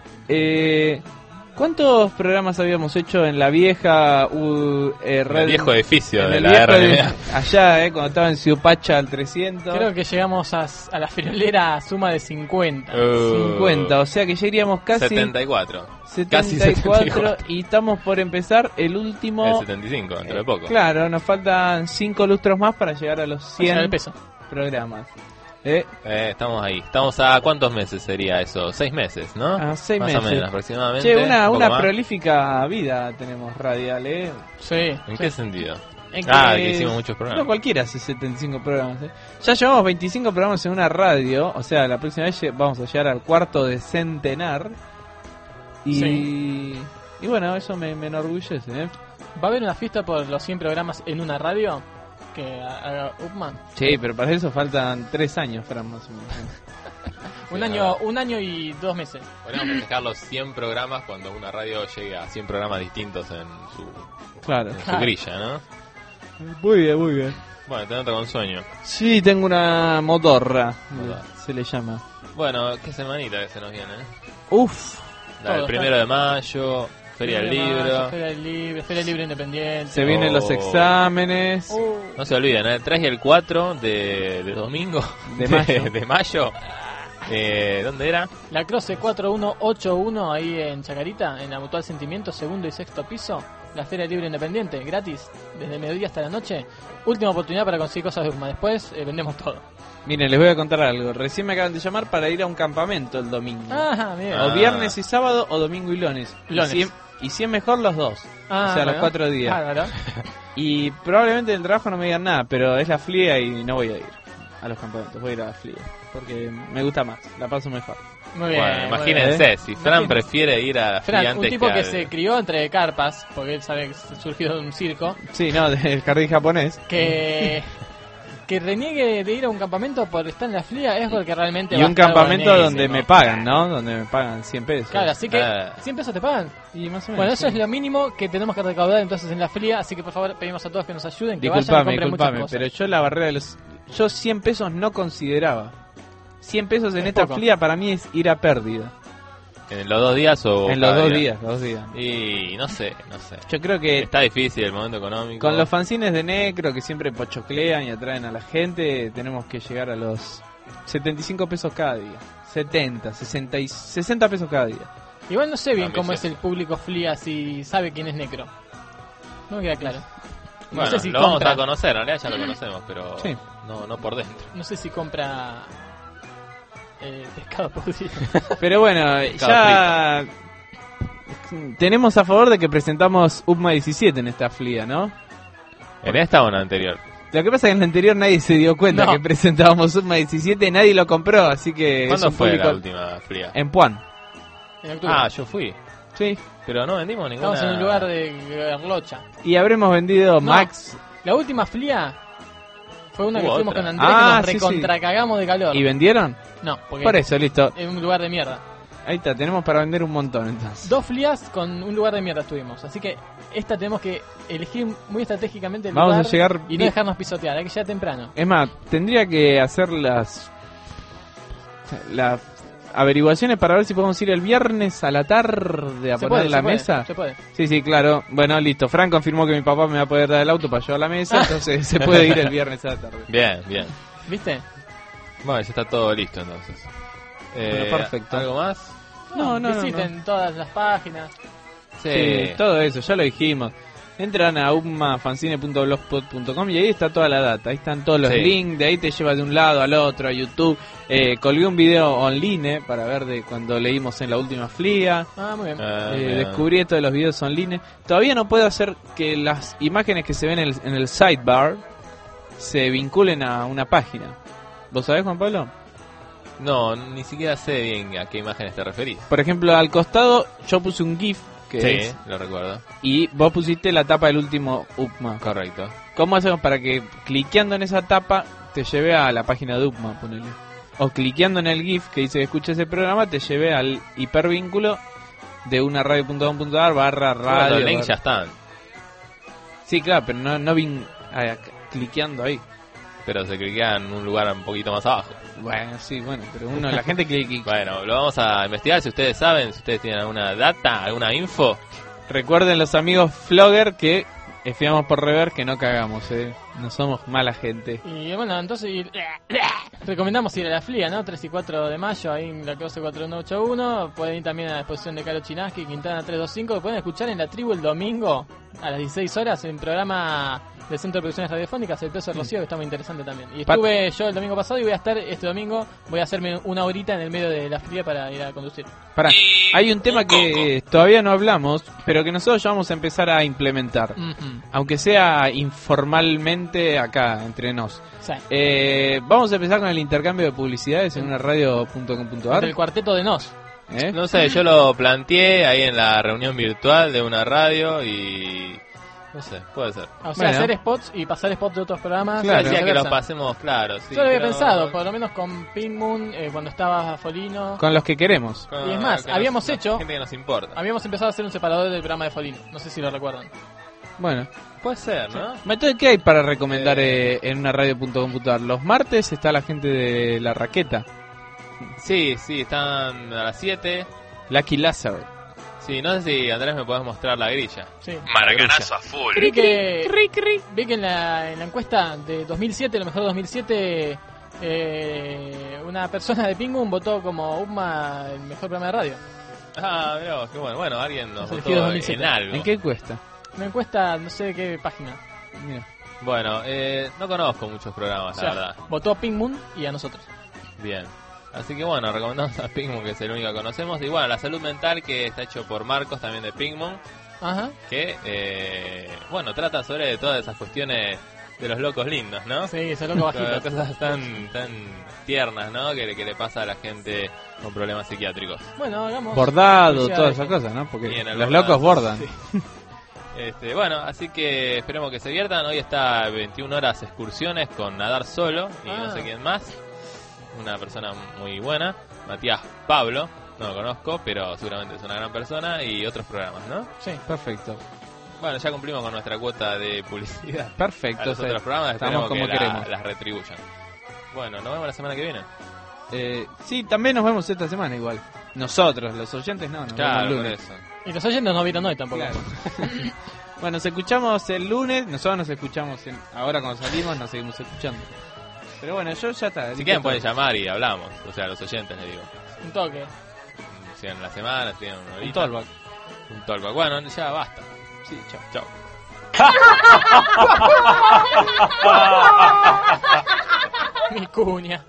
Eh, ¿Cuántos programas habíamos hecho en la vieja uh, eh, red? El viejo edificio en de el la viejo R N A. edi- Allá, eh, cuando estaba en Ciupacha al trescientos. Creo que llegamos a, a la friolera suma de cincuenta. Uh, cincuenta, o sea que ya iríamos casi setenta y cuatro. setenta Casi y setenta y cuatro cuatro. y estamos por empezar el último. El setenta y cinco, dentro de poco. Claro, nos faltan cinco lustros más para llegar a los llegar cien al peso. programas. Eh, Eh, estamos ahí. Estamos a ¿cuántos meses sería eso? Seis meses, ¿no? a seis Más meses. o menos, aproximadamente. Che, una, un poco una más. prolífica vida tenemos radial, ¿eh? Sí. ¿En qué sentido? En Ah, que hicimos muchos No programas. cualquiera hace setenta y cinco programas. ¿eh? Ya llevamos veinticinco programas en una radio, o sea, la próxima vez lle- vamos a llegar al cuarto de centenar. Y, Sí. y bueno, eso me, me enorgullece, ¿eh? ¿Va a haber una fiesta por los cien programas en una radio? Que haga U P M A. Sí, pero para eso faltan tres años, Fran, más o menos. Un Sí, año, la verdad. un año y dos meses. Podríamos festejar los cien programas cuando una radio llegue a cien programas distintos en su, Claro. en su Claro. grilla, ¿no? Muy bien, muy bien. Bueno, te noto con sueño. Sí, tengo una motorra, Motorra. se le llama. Bueno, qué semanita que se nos viene, ¿eh? Uf, La del Todo, primero de mayo, Feria del Feria de Mayo, Libro. Feria del Libro, Feria del Libro Independiente. se vienen Oh. los exámenes. Uh, No se olviden, ¿eh? el tres y el cuatro de, de domingo. De mayo. de mayo. Eh, ¿Dónde era? La Croce cuatro uno ocho uno ahí en Chacarita, en la Mutual Sentimiento, segundo y sexto piso. La Feria del Libro Independiente, gratis, desde el mediodía hasta la noche. Última oportunidad para conseguir cosas de U P M A. Después eh, vendemos todo. Miren, les voy a contar algo. Recién me acaban de llamar para ir a un campamento el domingo. Ah, mira. O Ah. viernes y sábado o domingo y lunes. Lunes. Y, si, y si es mejor los dos. Ah, o sea, los bueno. cuatro días. Bárbaro. Y probablemente en el trabajo no me digan nada, pero es la F L I A y no voy a ir a los campamentos. Voy a ir a la F L I A. Porque me gusta más, la paso mejor. Muy bien. Bueno, muy imagínense, bien. si Fran Imagínense. prefiere ir a la Fran, Feria un antes tipo que, al- se crió entre carpas, porque él sabe que surgió de un circo, Sí, no, del jardín japonés. que que reniegue de ir a un campamento por estar en la F L I A es porque realmente Y va a un estar campamento buenísimo. donde me pagan, ¿no? Donde me pagan cien pesos. Claro, así que Ah. cien pesos te pagan. Y más o menos. Bueno, eso sí. es lo mínimo que tenemos que recaudar entonces en la F L I A, así que por favor pedimos a todos que nos ayuden, que vayan y Disculpame, compren muchas disculpame, cosas. pero yo la barrera de los... Yo cien pesos no consideraba. cien pesos en Es esta poco. F L I A para mí es ir a pérdida. ¿En los dos días o En los cada dos día? días, los dos días. Y no sé, no sé. Yo creo que Está difícil el momento económico. con los fanzines de Necro que siempre pochoclean y atraen a la gente, tenemos que llegar a los setenta y cinco pesos cada día. setenta, sesenta y sesenta pesos cada día. Igual no sé bien cómo Ambicioso. es el público F L I A, si sabe quién es Necro. No me queda claro. No Bueno, sé si lo compra, vamos a conocer, en realidad ya lo conocemos, pero Sí. no, no por dentro. no sé si compra eh, pescado podrido. Pero bueno, ya tenemos a favor de que presentamos U P M A diecisiete en esta F L I A, ¿no? ¿En esta o en la anterior? Lo que pasa es que en la anterior nadie se dio cuenta No. que presentábamos U P M A diecisiete, nadie lo compró, así que... ¿Cuándo es un fue público- la última fría? En Puan. En octubre. Ah, yo fui. Sí. Pero no vendimos ninguna... Estamos en un lugar de Garlocha. Y habremos vendido No. Max La última flia fue una que Hubo fuimos otra. con Andrés Ah, que nos sí, sí. recontracagamos de calor. ¿Y vendieron? No, porque Por eso, listo. en un lugar de mierda. Ahí está, tenemos para vender un montón entonces. Dos flias con un lugar de mierda estuvimos. Así que esta tenemos que elegir muy estratégicamente el Vamos a lugar llegar y no bien. dejarnos pisotear. Hay que llegar temprano. Es más, tendría que hacer las las averiguaciones para ver si podemos ir el viernes a la tarde a Se poner puede, la se puede, mesa. se puede. Sí, sí, claro. Bueno, listo. Fran confirmó que mi papá me va a poder dar el auto para llevar la mesa, entonces se puede ir el viernes a la tarde. Bien, bien. ¿Viste? Bueno, ya está todo listo entonces. Eh, Bueno, perfecto. ¿Algo más? No, no, no, Visiten no. todas las páginas. Sí, todo eso, ya lo dijimos. Entran a ummafanzine punto blogspot punto com y ahí está toda la data. Ahí están todos los Sí. links, de ahí te lleva de un lado al otro, a YouTube. Eh, colgué un video online para ver de cuando leímos en la última flia. Ah, muy bien. Ah, Eh, bien. descubrí esto de los videos online. Todavía no puedo hacer que las imágenes que se ven en el, en el sidebar se vinculen a una página. ¿Vos sabés, Juan Pablo? No, ni siquiera sé bien a qué imágenes te referís. Por ejemplo, al costado yo puse un GIF que Sí, es, lo recuerdo. y vos pusiste la tapa del último U P M A. Correcto. ¿Cómo hacemos para que cliqueando en esa tapa te lleve a la página de U P M A, ponele? O cliqueando en el GIF que dice que escucha ese programa te lleve al hipervínculo de una radio punto com punto a r barra Bueno, radio. los links barra- ya están, Sí, claro, pero no, no vin ah, cliqueando ahí. pero se cliquean en un lugar un poquito más abajo. Bueno, sí, bueno, pero uno, la gente clica. Bueno, lo vamos a investigar si ustedes saben, si ustedes tienen alguna data, alguna info. Recuerden los amigos Flogger que espiamos por rever que no cagamos, eh. No somos mala gente. Y bueno, entonces y- recomendamos ir a la flia, ¿no? tres y cuatro de mayo, ahí en la clase cuatro uno ocho uno. Pueden ir también a la exposición de Caro Chinaski, Quintana trescientos veinticinco. Pueden escuchar en la tribu el domingo a las dieciséis horas en programa del Centro de Producciones Radiofónicas, El Peso de Rocío, que está muy interesante también. Y Pat- estuve yo el domingo pasado y voy a estar este domingo, voy a hacerme una horita en el medio de la flia para ir a conducir. Pará, hay un tema que todavía no hablamos, pero que nosotros ya vamos a empezar a implementar. Ujú. Aunque sea informalmente acá, entre nos. Sí. Eh, vamos a empezar con el intercambio de publicidades en una radio punto com punto a Entre r. el cuarteto de Nos. ¿Eh? No sé, yo lo planteé ahí en la reunión virtual de una radio y... No sé, puede ser. O sea, Bueno. hacer spots y pasar spots de otros programas. Claro. y Decía que lo viceversa. pasemos claro, sí. Yo lo había pero- pensado, por lo menos con Pink Moon, eh, cuando estaba Folino. Con los que queremos. con- Y es más, que nos- habíamos la hecho- Gente que nos importa. Habíamos empezado a hacer un separador del programa de Folino. No sé si lo recuerdan. Bueno, Puede ser, ¿no? entonces, ¿qué hay para recomendar eh, en una radio punto com punto a r? Los martes está la gente de La Raqueta, Sí, sí, están a las siete. Lucky Lazar. Sí, no sé si Andrés me podés mostrar la grilla. Sí. Maracanazo a full. Vi que, vi que en, la, en la encuesta de dos mil siete, lo mejor de dos mil siete, eh, una persona de Pink Moon votó como U P M A el mejor programa de radio. Ah, mirá vos, qué bueno. Bueno, alguien nos Los votó elegidos dos mil siete. en algo. ¿En qué cuesta? Una encuesta, no sé de qué página. Mira. Bueno, eh, no conozco muchos programas, O sea, la verdad. votó a Pink Moon y a nosotros. Bien. Así que bueno, recomendamos a Pigmon, que es el único que conocemos. Y bueno, la salud mental, que está hecho por Marcos, también de Pigmon. Ajá. Que, eh, bueno, trata sobre todas esas cuestiones de los locos lindos, ¿no? Sí, esos locos bajitos. Cosas tan, tan tiernas, ¿no? Que, le- que le pasa a la gente con problemas psiquiátricos. Bueno, hagamos. Bordado, publicidad todas de esas eso. cosas, ¿no? Porque Bien, el los bordado, locos bordan. sí. Este, bueno, así que esperemos que se diviertan. Hoy está veintiuna horas excursiones con Nadar Solo y Ah. no sé quién más. Una persona muy buena, Matías Pablo, no lo conozco, pero seguramente es una gran persona, y otros programas, ¿no? Sí. Perfecto. Bueno, ya cumplimos con nuestra cuota de publicidad. Perfecto. A los sí. otros programas Estamos esperemos como que la- queremos. las retribuyan. Bueno, nos vemos la semana que viene. Eh, sí, también nos vemos esta semana igual. Nosotros, los oyentes no, nos Claro, vemos el por lunes. eso. Y los oyentes no vieron hoy tampoco. Claro. Bueno, nos escuchamos el lunes. Nosotros nos escuchamos en- ahora cuando salimos, nos seguimos escuchando. Pero bueno, yo ya está. Si quieren pueden llamar y hablamos, o sea, los oyentes les digo. Un toque. Si en la semana, si en una Un horita. tollback. Un tollback. Bueno, ya basta. Sí, chao. Chao. Mi cuña.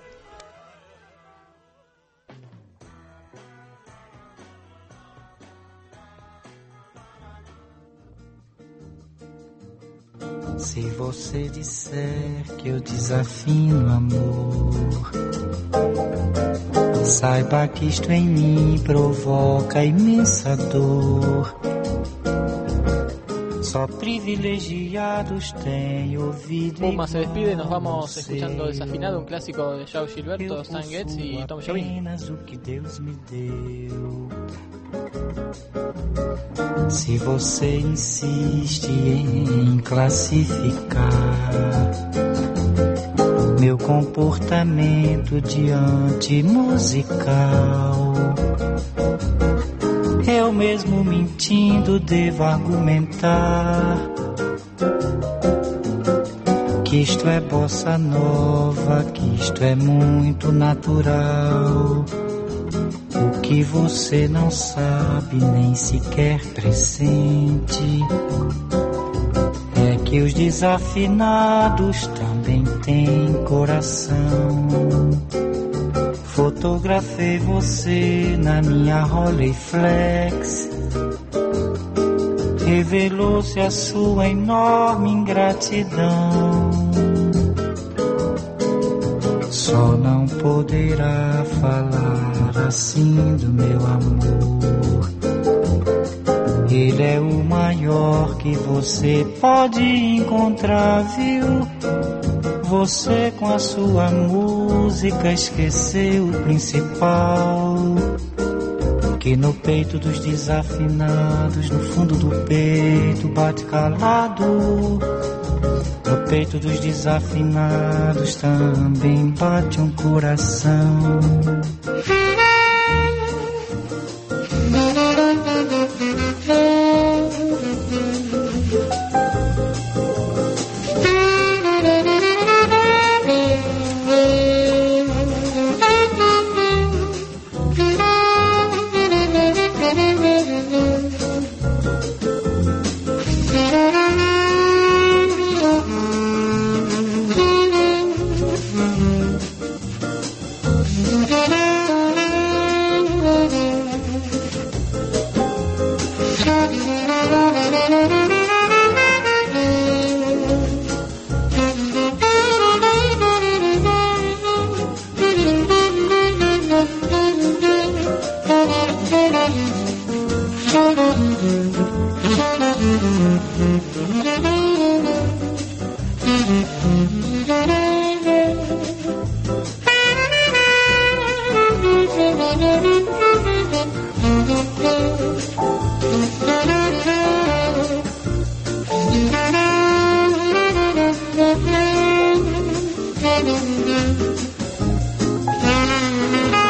Se você disser que eu desafino amor, saiba que isto em mim provoca imensa dor. Só privilegiados têm ouvido. Puma se despide, nos vamos escuchando Desafinado, un clásico de João Gilberto, Stan Getz y Tom Jobim. Apenas o que Deus me deu. Se você insiste em classificar meu comportamento diante musical, eu mesmo mentindo devo argumentar que isto é bossa nova, que isto é muito natural. O que você não sabe, nem sequer pressente, é que os desafinados também têm coração. Fotografei você na minha Rolleiflex, revelou-se a sua enorme ingratidão. Só não poderá falar assim do meu amor. Ele é o maior que você pode encontrar, viu? Você com a sua música esqueceu o principal, que no peito dos desafinados, no fundo do peito bate calado. No peito dos desafinados também bate um coração.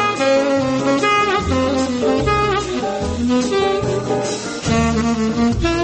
Thank you.